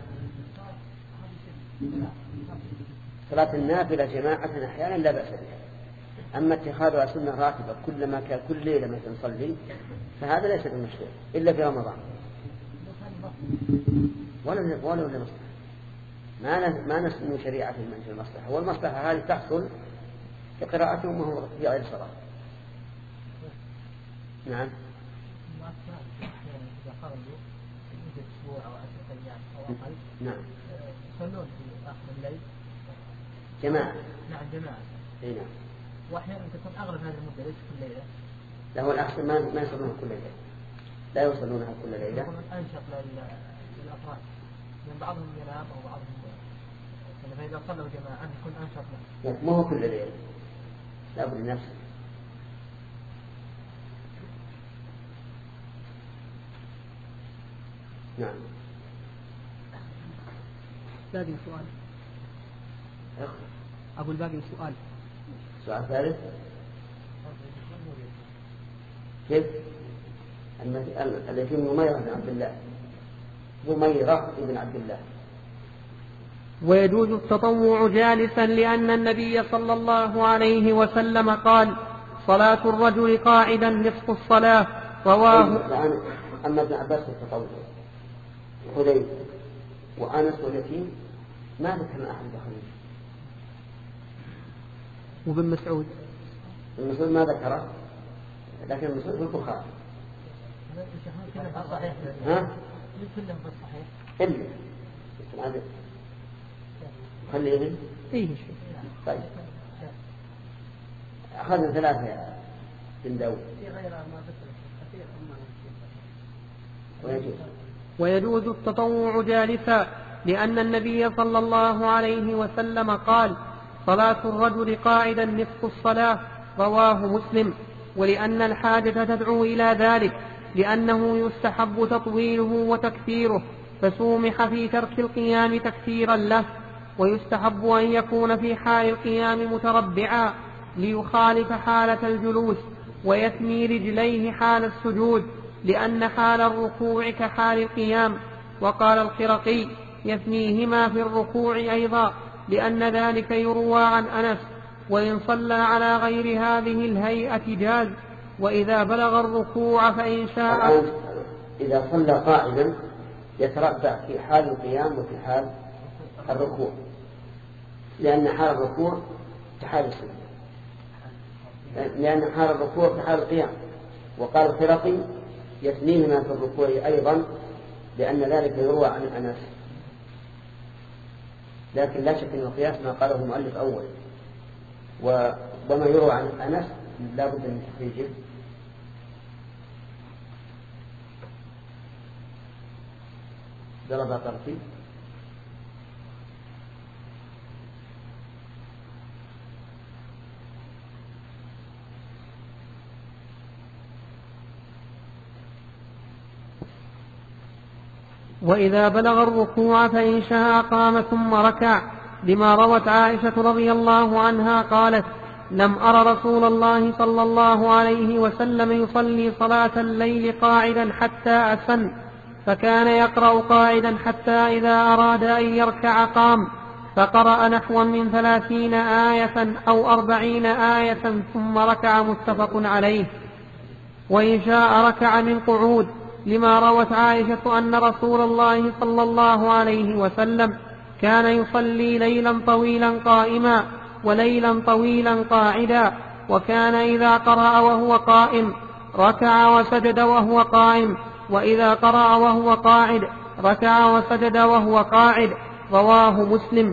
صلاة النافلة جماعة أحيانا لا بأس بها. أما اتخاذها سنة راتبة كلما كان كل ليلة مثلا نصلي فهذا ليس بمشروع إلا في رمضان، ولا ولا ولا مصلحة. ما ما نسمي شريعة من في المصلحة، والمصلحة هذه تحصل بقراءتهم وهو في غير صلاة. نعم. نعم. يصلون في آخر الليل جماعة. نعم جماعة. إيه نعم. وأحيانا تكون أغلب هذه المدة ليس كل ليلة. لا هو الأحسن ما ما يصلونها كل ليلة، لا يصلونها كل ليلة. يكون أنشط للأفراد، يعني بعضهم ينام أو بعضهم يعني فإذا صلوا جماعة يكون أنشط له. ما هو كل ليلة، لا بد لنفسه. نعم. باقي سؤال. أقول باقي سؤال. سؤال ثالث. كيف؟ الذي مميرة بن عبد الله مميرة بن عبد الله. ويجوز التطوع جالسا لأن النبي صلى الله عليه وسلم قال: صلاة الرجل قاعدا نصف الصلاة. رواه. أما ابن عباس التطوع وحذيفة وأنس واليتيم ما ذكر أحد دخلين. وابن مسعود ابن مسعود ما ذكره، لكن ابن مسعود في البخاري. ها؟ كلهم في الصحيح. إلا خليه. فيه شيء. طيب. أخذنا ثلاثة يا بن داود. ويجوز. ويجوز التطوع جالسا لأن النبي صلى الله عليه وسلم قال: صلاة الرجل قاعدا نصف الصلاة. رواه مسلم. ولأن الحاجة تدعو إلى ذلك، لأنه يستحب تطويله وتكثيره، فسومح في ترك القيام تكثيرا له. ويستحب أن يكون في حال القيام متربعا ليخالف حالة الجلوس، ويثني رجليه حال السجود، لأن حال الركوع كحال القيام. وقال الخرقي: يثنيهما في الركوع أيضا، لأن ذلك يروى عن أنس: وإن صلى على غير هذه الهيئة جاز، وإذا بلغ الركوع فإن شاء. إذا صلى قاعدا يتربع في حال القيام وفي حال الركوع، لأن حال الركوع كحال السجود، لأن حال الركوع كحال القيام. وقال الخرقي: يثنيهما في الركوع أيضا، لأن ذلك يروى عن أنس. لكن لا شك أن القياس ما قاله المؤلف أول، وما يروى عن أنس لا بد من تخريجه. ضرب طرفي. وإذا بلغ الركوع فإن شاء قام ثم ركع، لما روت عائشة رضي الله عنها قالت: لم أر رسول الله صلى الله عليه وسلم يصلي صلاة الليل قاعدا حتى أسن، فكان يقرأ قاعدا حتى إذا أراد أن يركع قام، فقرأ نحوا من ثلاثين آية أو أربعين آية ثم ركع متفق عليه. وإن شاء ركع من قعود، لما روت عائشة أن رسول الله صلى الله عليه وسلم كان يصلي ليلا طويلا قائما وليلا طويلا قاعدا، وكان إذا قرأ وهو قائم ركع وسجد وهو قائم، وإذا قرأ وهو قاعد ركع وسجد وهو قاعد. رواه مسلم.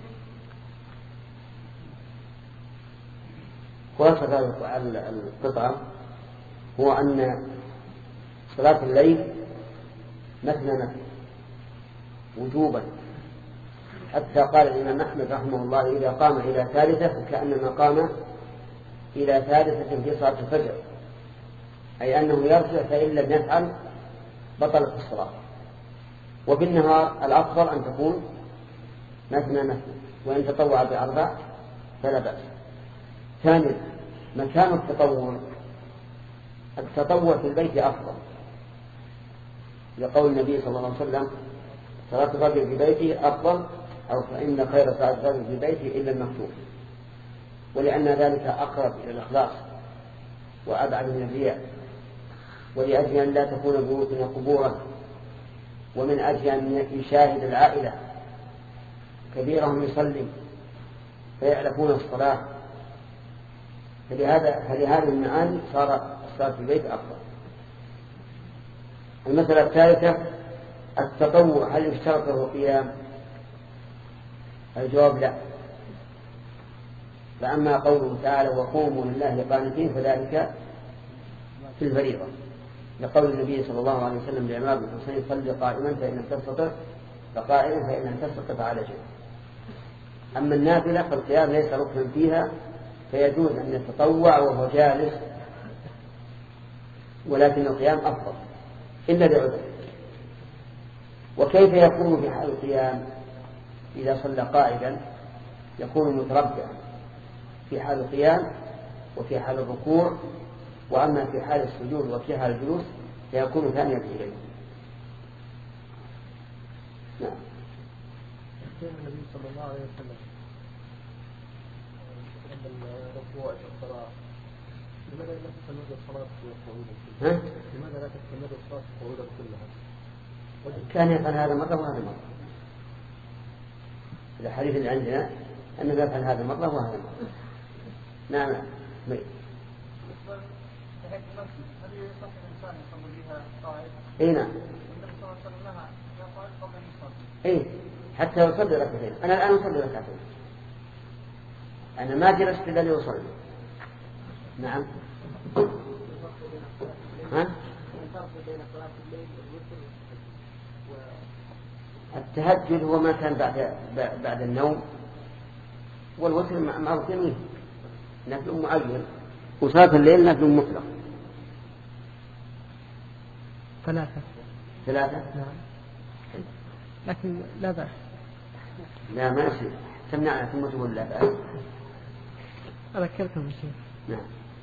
خلاصة القطعة هو أن صلاة الليل مثنى مثنى وجوبا، حتى قال الإمام أحمد رحمه الله إذا قام إلى ثالثة فكأنما قام إلى ثالثة في صلاة الفجر، أي أنه يرجع فإن لم يفعل بطلت الصلاة. وبالنهار الأفضل أن تكون مثنى مثنى، وإن تطوع بأربع فلا بأس. ثانيا مكان التطوع، التطوع في البيت أفضل، لقول النبي صلى الله عليه وسلم صلاة الرجل في بيته أفضل، أو فإن خير صلاة الرجل في بيته إلا المكتوب، ولأن ذلك أقرب إلى الإخلاص وأبعد من الرياء، ولأجل أن لا تكون بيوتنا قبورا، ومن أجل أن يشاهد العائلة كبيرهم يصلي فيعرفون الصلاة، فلهذا فلهذه المعاني صار الصلاة في البيت أفضل. المسألة الثالثة التطوع، هل يشترط له قيام؟ الجواب لا. فأما قوله تعالى وقوموا لله قانتين فذلك في الفريضة، لقول النبي صلى الله عليه وسلم لعمار بن حسين صل قائما فإن لم تستطع فقائما فإن لم تستطع فعلى جنب. أما النافلة فالقيام ليس ركنا فيها، فيجوز أن يتطوع وهو جالس، ولكن القيام أفضل إلا لعذر. وكيف يكون في حال القيام؟ إذا صلى قائدا يكون متربعا في حال القيام وفي حال الركوع، وأما في حال السجود وفي حال الجلوس فيكون ثانيا إليه. نعم. النبي صلى الله عليه وسلم عند الركوع والصلاة لماذا لا تستمر الصلاة قعودا؟ لماذا لا تستمر الصلاة قعودا كلها؟ كان يفعل هذا مرة وهذا مرة. الحديث اللي عندنا أنه يفعل هذا مرة وهذا مرة. نعم. اي نعم. اي حتى يصلي ركعتين. انا الان اصلي ركعتين، انا ما جلست الا لأصلي. نعم. ها؟ التهجد هو ما كان بعد بعد النوم، والوتر معروف منه نفل معين، وصلاة الليل نفل مطلق. ثلاثة ثلاثة نعم، لكن لا بأس. لا ما يصير تمنعنا ثم تقول لا بأس. أذكركم بشيء. نعم.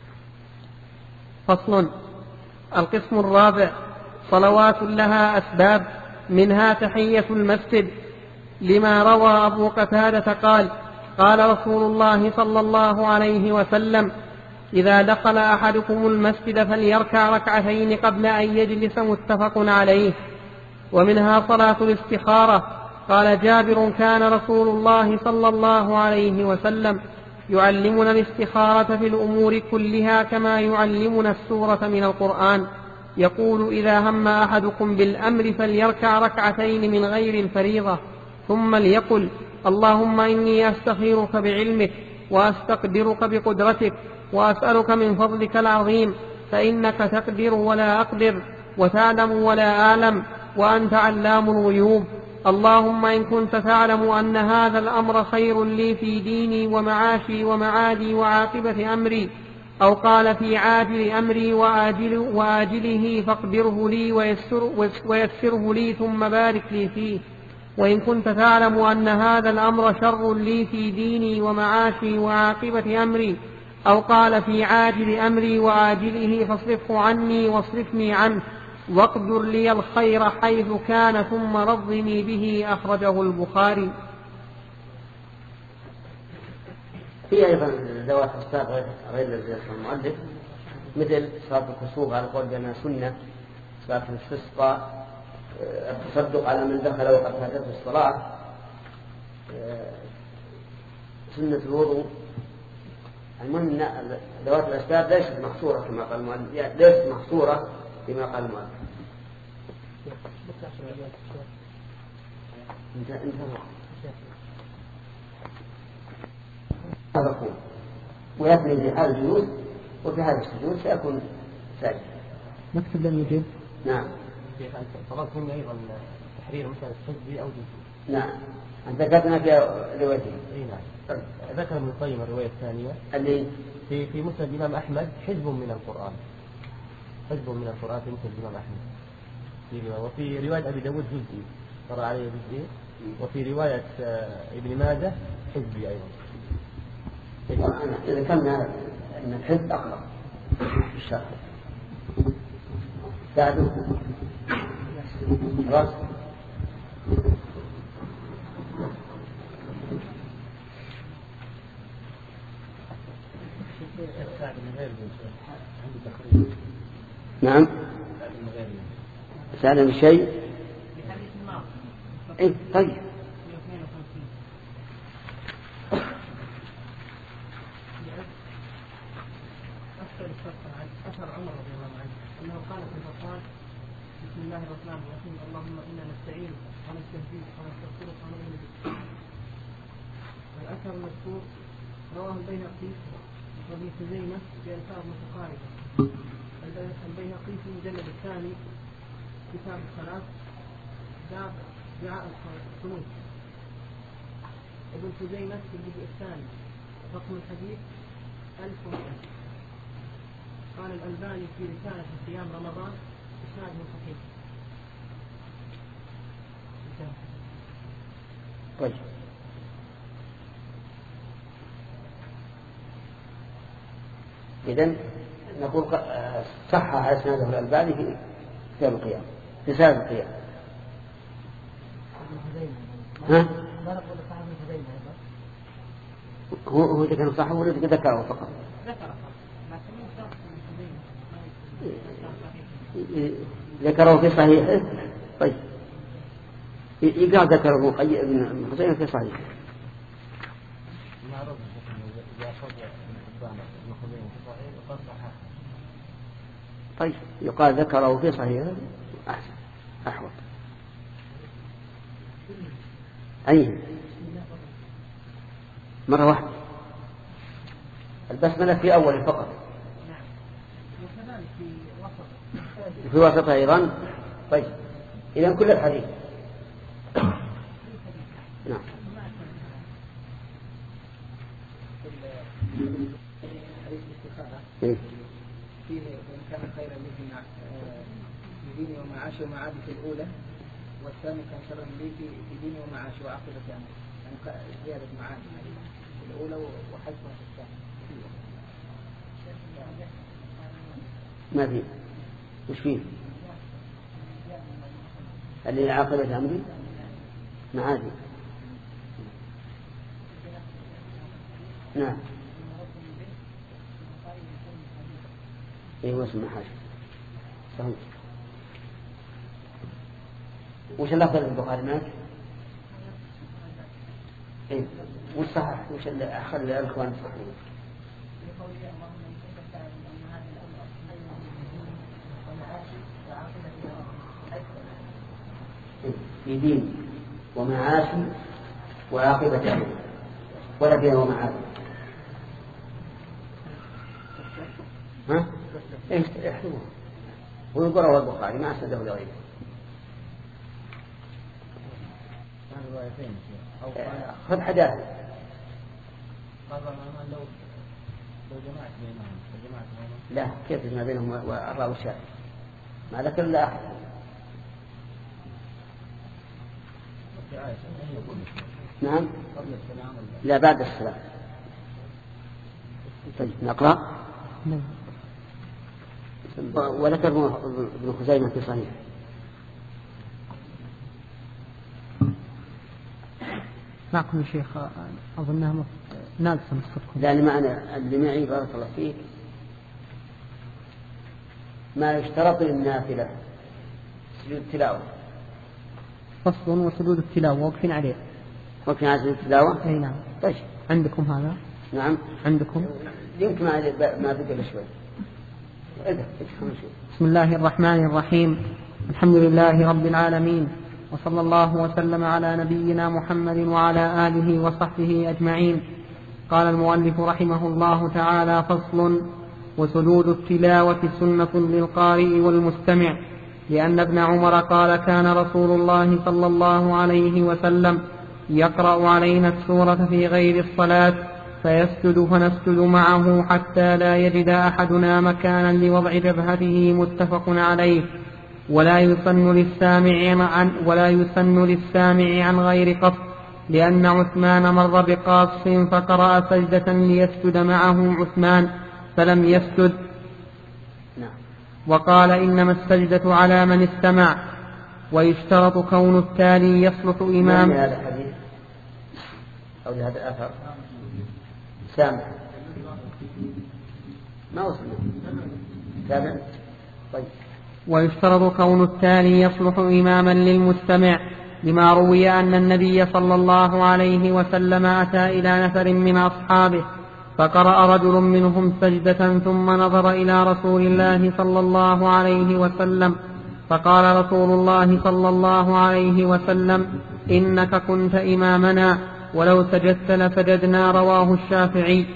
فصل. القسم الرابع صلوات لها أسباب، منها تحية المسجد، لما روى أبو قتادة قال قال رسول الله صلى الله عليه وسلم إذا دخل أحدكم المسجد فليركع ركعتين قبل أن يجلس، متفق عليه. ومنها صلاة الاستخارة، قال جابر كان رسول الله صلى الله عليه وسلم يعلمنا الاستخارة في الأمور كلها كما يعلمنا السورة من القرآن، يقول إذا هم أحدكم بالأمر فليركع ركعتين من غير الفريضة، ثم ليقل اللهم إني أستخيرك بعلمك وأستقدرك بقدرتك وأسألك من فضلك العظيم، فإنك تقدر ولا أقدر وتعلم ولا أعلم وأنت علام الغيوب. اللهم إن كنت تعلم أن هذا الأمر خير لي في ديني ومعاشي ومعادي وعاقبة أمري، أو قال في عاجل أمري وآجل وآجله، فاقدره لي ويسر ويسره لي ثم بارك لي فيه. وإن كنت تعلم أن هذا الأمر شر لي في ديني ومعاشي وعاقبة أمري، أو قال في عاجل أمري وآجله، فاصرفه عني واصرفني عنه، واقدر لي الخير حيث كان ثم رضني به. أخرجه البخاري. في أيضا ذوات أسباب غير الذي ذكر المؤلف، مثل صلاة الكسوف على قول بأنها سنة، صلاة الاستسقاء، التصدق على من دخل وقد فاتته الصلاة، سنة الوضوء. المهم أن ذوات الأسباب ليست محصورة كما قال المؤلف، ليست محصورة كما قال المؤلف. انت انت هذا ويثني في حال الجلوس، وفي هذا السجود سيكون ساجدا. نكتب لم يجب. نعم. طبعا كنا أيضا تحرير مثلا السجد أو جلوس. نعم. أنت ذكرنا في روايتين. اي نعم. ذكر ابن القيم الرواية الثانية اللي في في مسند الإمام أحمد حزب من القرآن، حزب من القرآن في مسند الإمام أحمد في رواية. وفي رواية أبي داود جزئي قرأ عليه جزئي، وفي رواية ابن ماجه حزبي أيضا. إذا كان أن الحزب أقرب في الشرع ساعدوه خلاص. نعم. سأل بشيء. إيه طيب. أثر عمر رضي الله عنه أنه قال في الفرقان: بسم الله الرحمن الرحيم، اللهم إنا نستعين ونستهديك ونستغفرك ونؤمن بك. والأثر المذكور رواه البيهقي وابن خزيمة بألفاظ متقاربة. البيهقي في المجلد الثاني كتاب الصلاة باب دعاء القنوت، ابن خزيمة في الجزء الثاني رقم الحديث ألف ومئة. قال الألباني في رسالة صيام رمضان إسناده صحيح. طيب. إذن نقول صح إسناده الألباني في كتاب القيام، رسالة القيام. ها؟ هو هو ذكر صح ولا ذكره فقط؟ ذكره في صحيحه. طيب يقال ذكره ابن خزيمة في صحيحه. طيب يقال ذكره في صحيحه أحسن أحوط. أي مرة واحدة البسملة في أول فقط، في وسط أيضا. طيب إذن كل الحديث. نعم. فيه وإن كان خيرا لي في ديني ومعاشي ومعادي في الأولى، والثاني كان شرا لي في ديني ومعاشي وعاقبة أمري، يعني زيادة معاني في الأولى وحسنة في الثانية. ما في وش فيه اللي عاقبة أمري معادي. نعم. إيه هو اسم حاجة صحيح. وش اللفظ البخاري معك؟ إيه وش صحح وش اللي أخلي الإخوان صحيح؟ في دين ومعاشي وعاقبة أمري ولا فيها ومعاشي. ها؟ إيش احسبوه ويقرأ البخاري ما أسنده لغيره. خذ حداثة. لا كيف ما بينهم والراوي الشافعي ما ذكر لا أحد. نعم لا بعد السلام. طيب نقرأ. وذكر ابن خزيمة في صحيح. معكم يا شيخ أظنها ناقص الصدق. لأن معنى اللي معي بارك الله فيك ما يشترط للنافلة سجود التلاوة. فصل وسجود التلاوة وقفين عليه. وقفين على سجود التلاوة. أي نعم. طيب. عندكم هذا؟ نعم. عندكم. يمكن ما ما بقى شوي. بسم الله الرحمن الرحيم. الحمد لله رب العالمين، وصلى الله وسلم على نبينا محمد وعلى آله وصحبه أجمعين. قال المؤلف رحمه الله تعالى: فصل. وسجود التلاوة سنة للقارئ والمستمع، لأن ابن عمر قال: كان رسول الله صلى الله عليه وسلم يقرأ علينا السورة في غير الصلاة فيسجد فنسجد معه حتى لا يجد أحدنا مكانا لوضع جبهته، متفق عليه. ولا يسن للسامع عن ولا يسن للسامع عن غير قصد، لأن عثمان مر بقاص فقرأ سجدة ليسجد معه عثمان فلم يسجد، وقال: إنما السجدة على من استمع. ويشترط كون التالي يصلح إمام. هذا الحديث أو لهذا الأثر سامع ما وصلنا سامع. طيب. ويشترط كون التالي يصلح إماما للمستمع، لما روي أن النبي صلى الله عليه وسلم أتى إلى نفر من أصحابه فقرأ رجل منهم سجدة ثم نظر إلى رسول الله صلى الله عليه وسلم فقال رسول الله صلى الله عليه وسلم: إنك كنت إمامنا ولو سجدت لسجدنا. رواه الشافعي.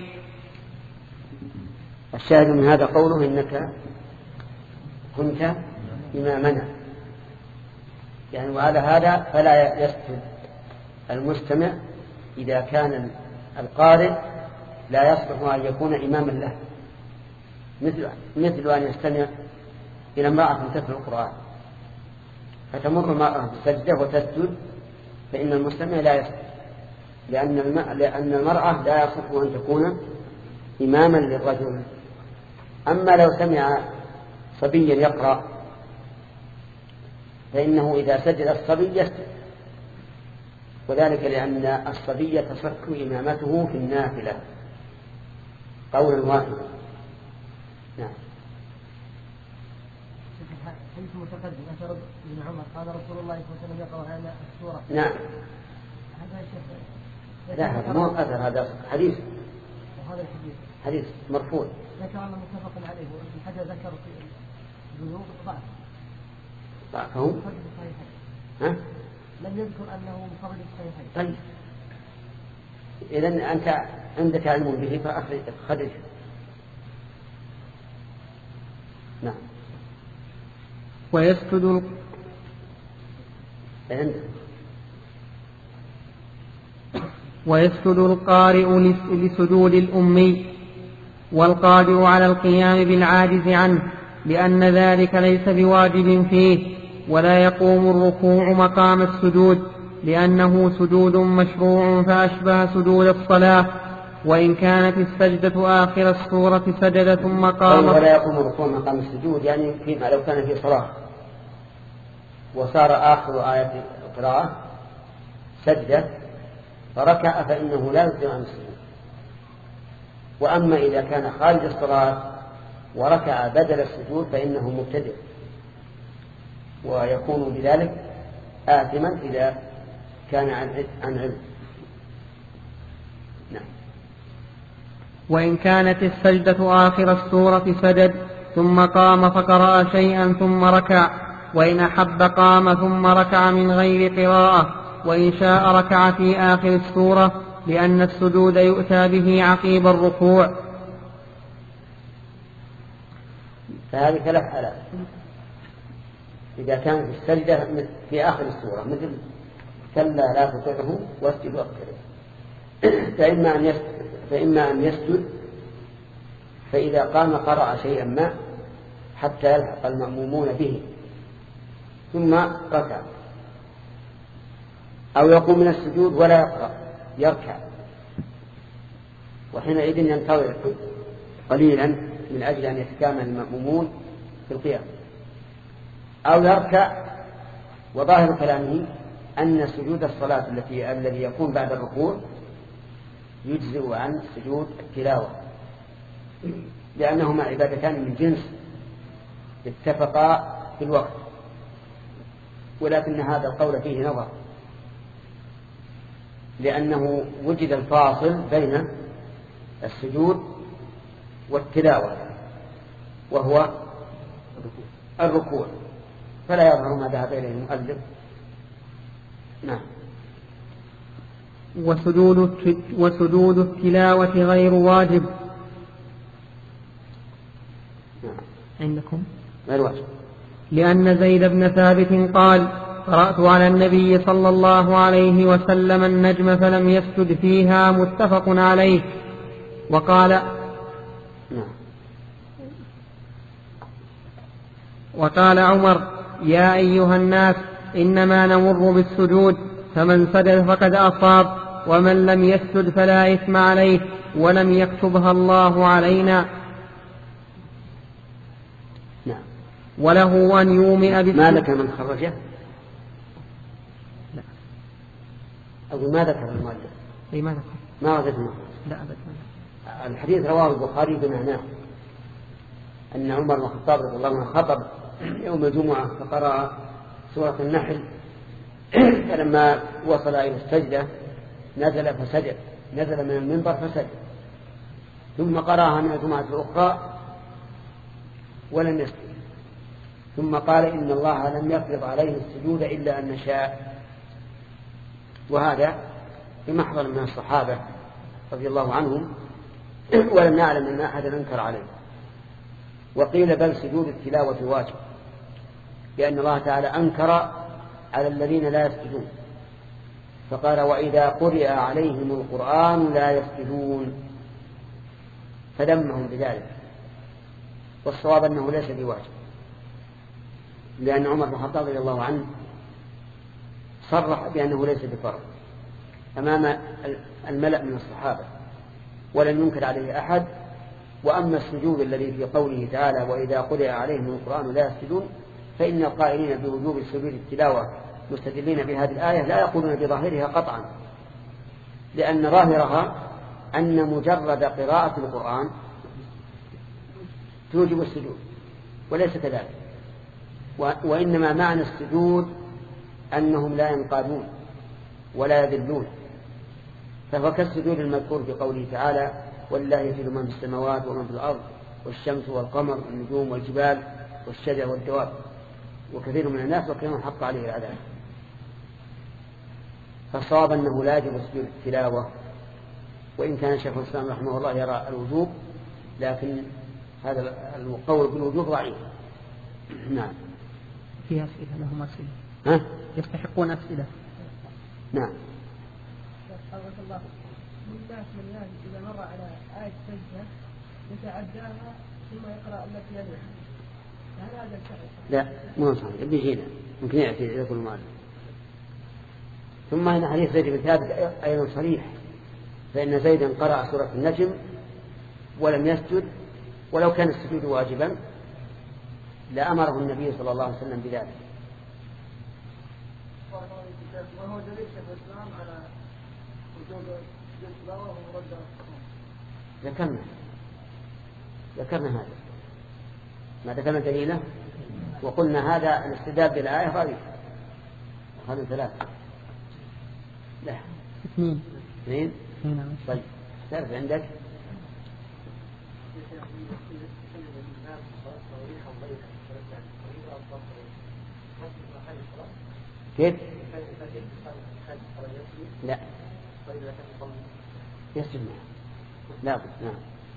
الشاهد من هذا قوله: إنك كنت إمامنا، يعني وعلى هذا فلا يسجد المستمع إذا كان القارئ لا يصلح أن يكون إماما له، مثل, مثل أن يستمع إلى امرأة تتلو القرآن فتمر المرأة بالسجدة وتسجد، فإن المستمع لا يسجد، لأن لأن المرأة لا يصلح أن تكون إماما للرجل. أما لو سمع صبيا يقرأ فإنه إذا سجد الصبي يسجد، وذلك لأن الصبي تصح إمامته في النافلة قولا واحدا. نعم. حديث متقدم أثر ابن عمر قال رسول الله صلى الله عليه وسلم يقرأ هذا السورة. نعم. هذا شيخ. لا هذا مو أثر، هذا حديث. وهذا الحديث. حديث مرفوع. ذكر أنه متفق عليه، وابن حجر ذكر في البلوغ ضعف. ضعفه؟ ها؟ لم يذكر أنه مخرج الصحيحين. طيب. إذن أنت عندك علم به فأخرج. نعم. ويسجد ويسجد القارئ لسجود الأمي والقادر على القيام بالعاجز عنه، لأن ذلك ليس بواجب فيه، ولا يقوم الركوع مقام السجود، لأنه سجود مشروع فأشبه سجود الصلاة. وإن كانت السجدة آخر السورة سجد ثم قام. ولا يقوم الركوع مقام السجود يعني فيما لو كان في صلاة وصار آخر آية القراءة سجدة فركع فإنه لا يقوم عن السجود. وأما إذا كان خارج الصلاة وركع بدل السجود فإنه مبتدع ويكون بذلك آثما إذا كان عن علم. نعم. وإن كانت السجدة آخر السورة سجد ثم قام فقرأ شيئا ثم ركع، وإن أحب قام ثم ركع من غير قراءة، وإن شاء ركع في آخر السورة، لأن السجود يؤتى به عقيب الركوع. فهذه ثلاث حالات إذا كانت السجدة في آخر السورة مثل كلا لا تطعه واسجد واقترب، فإما أن يسجد فإما أن يسجد فإذا قام قرأ شيئا ما حتى يلحق المأمومون به ثم ركع، أو يقوم من السجود ولا يقرأ يركع، وحينئذ ينتظر قليلا من أجل أن يتكامل المأمومون في القيام، أو يركع. وظاهر كلامه أن سجود الصلاة التي الذي يكون بعد الركوع يجزئ عن سجود التلاوة، لأنهما عبادتان من جنس اتفقا في الوقت، ولكن هذا القول فيه نظر، لأنه وجد الفاصل بين السجود والتلاوة وهو الركوع، فلا يظهر ما ذهب إليه المؤلف. نعم. وسجود وسجود التلاوة غير واجب. نعم. عندكم غير واجب، لأن زيد بن ثابت قال: قرأت على النبي صلى الله عليه وسلم النجم فلم يسجد فيها، متفق عليه. وقال نعم. وقال عمر: يا أيها الناس إنما نمر بالسجود، فمن سجد فقد أصاب، ومن لم يسجد فلا إثم عليه، ولم يكتبها الله علينا. نعم. وله أن يومئ بالسجود. ما ذكر من خرجه؟ لا. أقول ما ذكر المؤلف. أي ما ذكر. ما ذكر. لا أبدا. الحديث رواه البخاري بمعناه أن عمر بن الخطاب رضي الله عنه خطب يوم الجمعة فقرأ سورة النحل، فلما وصل إلى السجدة نزل فسجد، نزل من المنبر فسجد، ثم قرأها من الجمعة الأخرى ولم يسجد، ثم قال: إن الله لم يفرض عليه السجود إلا أن نشاء. وهذا بمحضر من الصحابة رضي الله عنهم، ولم نعلم أن أحدا أنكر عليه. وقيل بل سجود التلاوة واجب، لأن الله تعالى أنكر على الذين لا يسجدون، فقال: وإذا قرئ عليهم القرآن لا يسجدون، فذمهم بذلك. والصواب أنه ليس بواجب، لأن عمر بن الخطاب رضي الله عنه صرح بأنه ليس بفرض أمام الملأ من الصحابة، ولم ينكر عليه أحد. وأما السجود الذي في قوله تعالى: وإذا قرئ عليهم القرآن لا يسجدون، فإن القائلين بوجوب سجود التلاوة مستدلين بهذه الآية لا يقولون بظاهرها قطعا، لأن ظاهرها أن مجرد قراءة القرآن توجب السجود، وليس كذلك. وإنما معنى السجود أنهم لا ينقادون ولا يذلون، فهو كالسجود المذكور في قوله تعالى: ولله يسجد من في السماوات ومن في الأرض والشمس والقمر والنجوم والجبال والشجر والدواب وكثير من الناس وكانوا حق عليه العذاب. فالصواب أنه لا يجب سجود التلاوة، وإن كان شيخ الإسلام رحمه الله يرى الوجوب، لكن هذا القول بالوجوب ضعيف. نعم. في أسئلة لهم أسئلة. ها؟ يستحقون أسئلة. نعم. الله من الناس من الناس إذا مر على آية سجدة يتعداها ثم يقرأ التي يليها، هل هذا الشرع؟ لا، مو صحيح، بيجينا ممكن يأتي إلى كل مال. ثم هنا حديث زيد بن ثابت أيضا صريح، فإن زيدا قرأ سورة النجم ولم يسجد، ولو كان السجود واجبا لأمره النبي صلى الله عليه وسلم بذلك. وهو دليل شيخ الإسلام على وجود التلاوة ومرد ذكرنا ذكرنا هذا، ما ذكرنا دليله، وقلنا هذا الاستدلال بالآية ضعيف. هذا ثلاثة. لا اثنين. اثنين. نعم. طيب تعرف عندك كيف؟ لا يسجد معه. لا بد. نعم.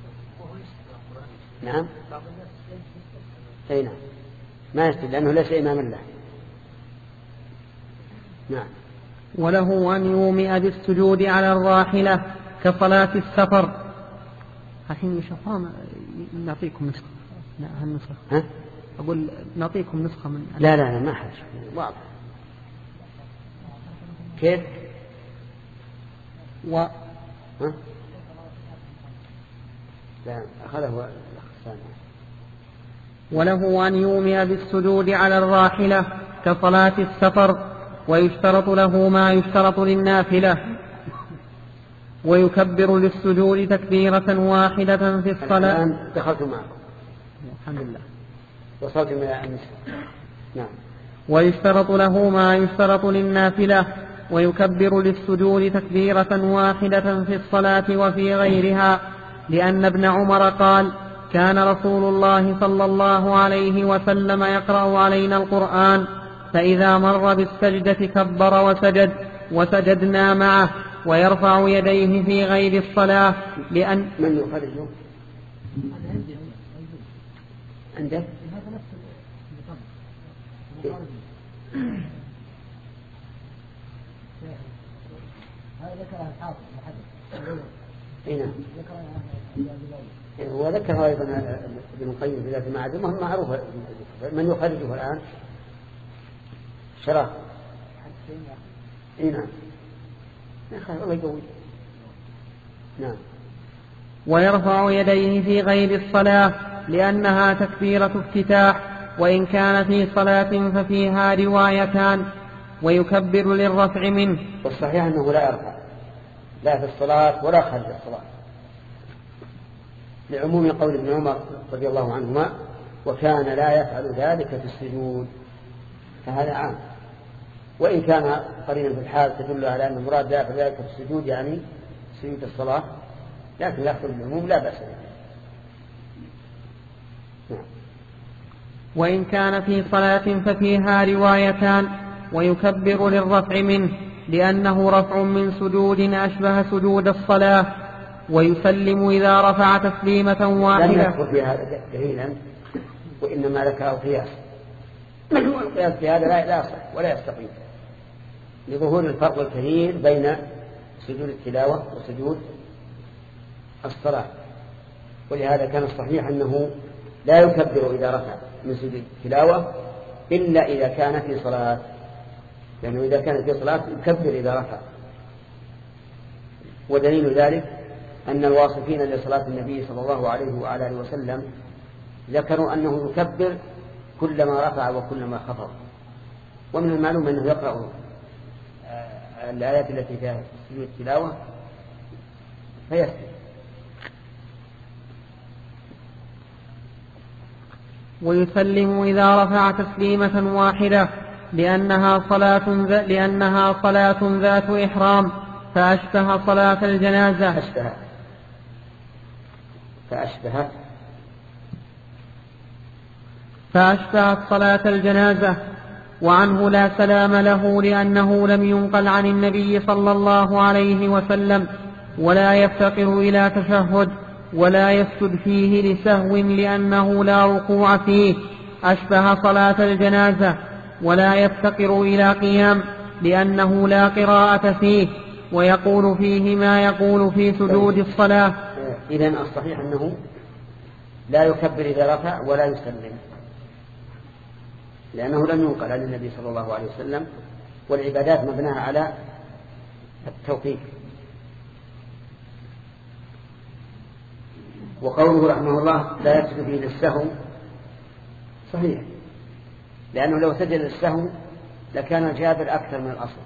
نعم. أي نعم. ما يسجد لأنه ليس إماما له. نعم. وله أن يومئ بالسجود على الراحلة كصلاة السفر. الحين يشوفون نعطيكم نسخة. لا هالنسخة. ها؟ أقول نعطيكم نسخة من. لا لا لا ما حاجة. واضح. كيف؟ و. ها؟ لا أخذه الثاني. وله أن يومئ بالسجود على الراحلة كصلاة السفر، ويشترط له ما يشترط للنافلة. ويكبر للسجود تكبيرة واحدة في الصلاة. الآن دخلت معكم الحمد لله وصلت من النساء. نعم. ويشترط له ما يشترط للنافلة، ويكبر للسجود تكبيرة واحدة في الصلاة وفي غيرها، لأن ابن عمر قال: كان رسول الله صلى الله عليه وسلم يقرأ علينا القرآن، فإذا مر بالسجدة كبر وسجد وسجدنا معه، ويرفع يديه في غير الصلاة. لأن من يخرجه عندك؟ هنا وذكر أيضا ابن القيم في ذات المعاد معروفة. من يخرجه الآن؟ شراه. هنا الله يقوي. نعم. ويرفع يديه في غير الصلاة لأنها تكبيرة افتتاح، وإن كان في صلاة ففيها روايتان، ويكبر للرفع منه. والصحيح أنه لا يرفع لا في الصلاة ولا خارج الصلاة، لعموم قول ابن عمر رضي الله عنهما: وكان لا يفعل ذلك في السجود. فهذا عام، وإن كان قرينا في الحال تدل على أن المراد لا يفعل ذلك في السجود يعني سجود الصلاة، لكن لا يخرج العموم لا بأس به. نعم. وإن كان في صلاة ففيها روايتان، ويكبر للرفع منه لأنه رفع من سجود أشبه سجود الصلاة، ويسلم إذا رفع تسليمة واحدة. لم يذكر في هذا دليلا، وإنما ذكر القياس. القياس في هذا لا يصح ولا يستقيم، لظهور الفرق الكبير بين سجود التلاوة وسجود الصلاة. ولهذا كان الصحيح أنه لا يكبر إذا رفع من سجود التلاوة إلا إذا كان في صلاة، لأنه إذا كان في صلاة يكبر إذا رفع. ودليل ذلك أن الواصفين لصلاة النبي صلى الله عليه وعلى وسلم ذكروا أنه يكبر كلما رفع وكلما خفض. ومن المعلوم أنه يقرأ الآيات التي فيها سجود التلاوة فيسجد. ويسلم إذا رفع تسليمة واحدة لأنها صلاة لأنها صلاة ذات إحرام، فأشبه صلاة الجنازة. أشبه فأشبه فأشبهت صلاة الجنازة. وعنه لا سلام له لأنه لم ينقل عن النبي صلى الله عليه وسلم، ولا يفتقر إلى تشهد، ولا يسجد فيه لسهو لأنه لا ركوع فيه. أشبه صلاة الجنازة. ولا يفتقر إلى قيام لأنه لا قراءة فيه، ويقول فيه ما يقول في سجود الصلاة. إذن الصحيح أنه لا يكبر إذا رفع ولا يسلم، لأنه لم ينقل عن النبي صلى الله عليه وسلم، والعبادات مبناها على التوقيف. وقوله رحمه الله لا يسجد فيه للسهو صحيح، لأنه لو سجد للسهو لكان جابر أكثر من الأصل.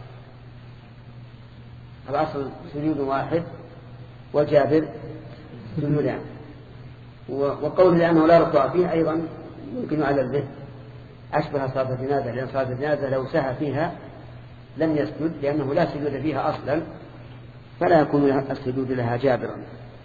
الأصل سجود واحد وجابر سجودان. وقوله لأنه لا ركوع فيه أيضا يمكن على الذهن، أشبه صلاة الجنازة، لأن صلاة الجنازة لو سهى فيها لم يسجد، لأنه لا سجود فيها أصلا، فلا يكون السجود لها جابرا.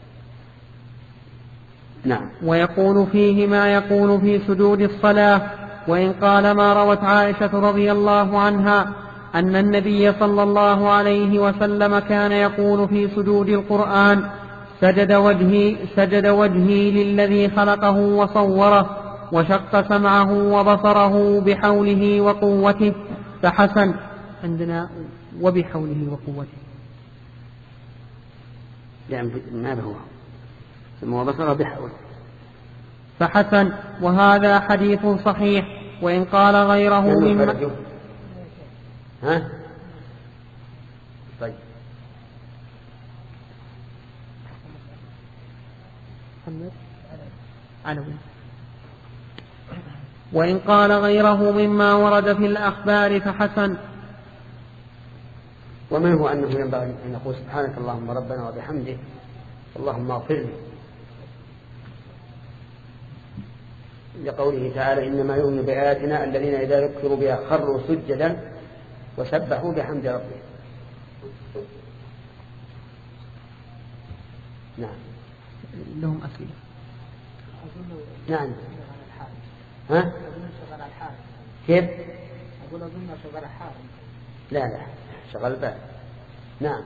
نعم. ويقول فيه ما يقول في سجود الصلاة. وإن قال ما روت عائشة رضي الله عنها أن النبي صلى الله عليه وسلم كان يقول في سجود القرآن: سجد وجهي, سجد وجهي للذي خلقه وصوره، وشق سمعه وبصره بحوله وقوته، فحسن. عندنا وبحوله وقوته، يعني ماذا هو سمع وبصره بحوله، فحسن. وهذا حديث صحيح. وإن قال غيره مما ها طيب وإن قال غيره مما ورد في الأخبار فحسن. ومنه أنه ينبغي أن نقول سبحانك اللهم ربنا وبحمدك اللهم اغفر لي، لقوله تعالى إنما يؤمن بآياتنا الذين إذا ذكروا بها خروا سجدا وسبحوا بحمد ربهم. نعم. لهم أسئلة. نعم. ها؟ كيف؟ أقول أظن شغل حار. لا لا شغل بال. نعم.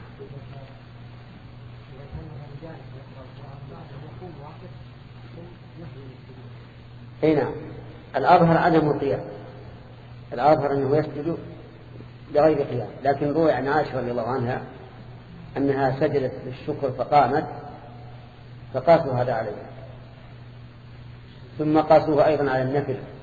اي نعم. الأظهر عدم القيام، الأظهر أنه يسجد لغير قيام، لكن روي عن عائشة رضي الله عنها أنها سجدت للشكر فقامت فقاسوا هذا عليه، ثم قاسوه أيضا على النفل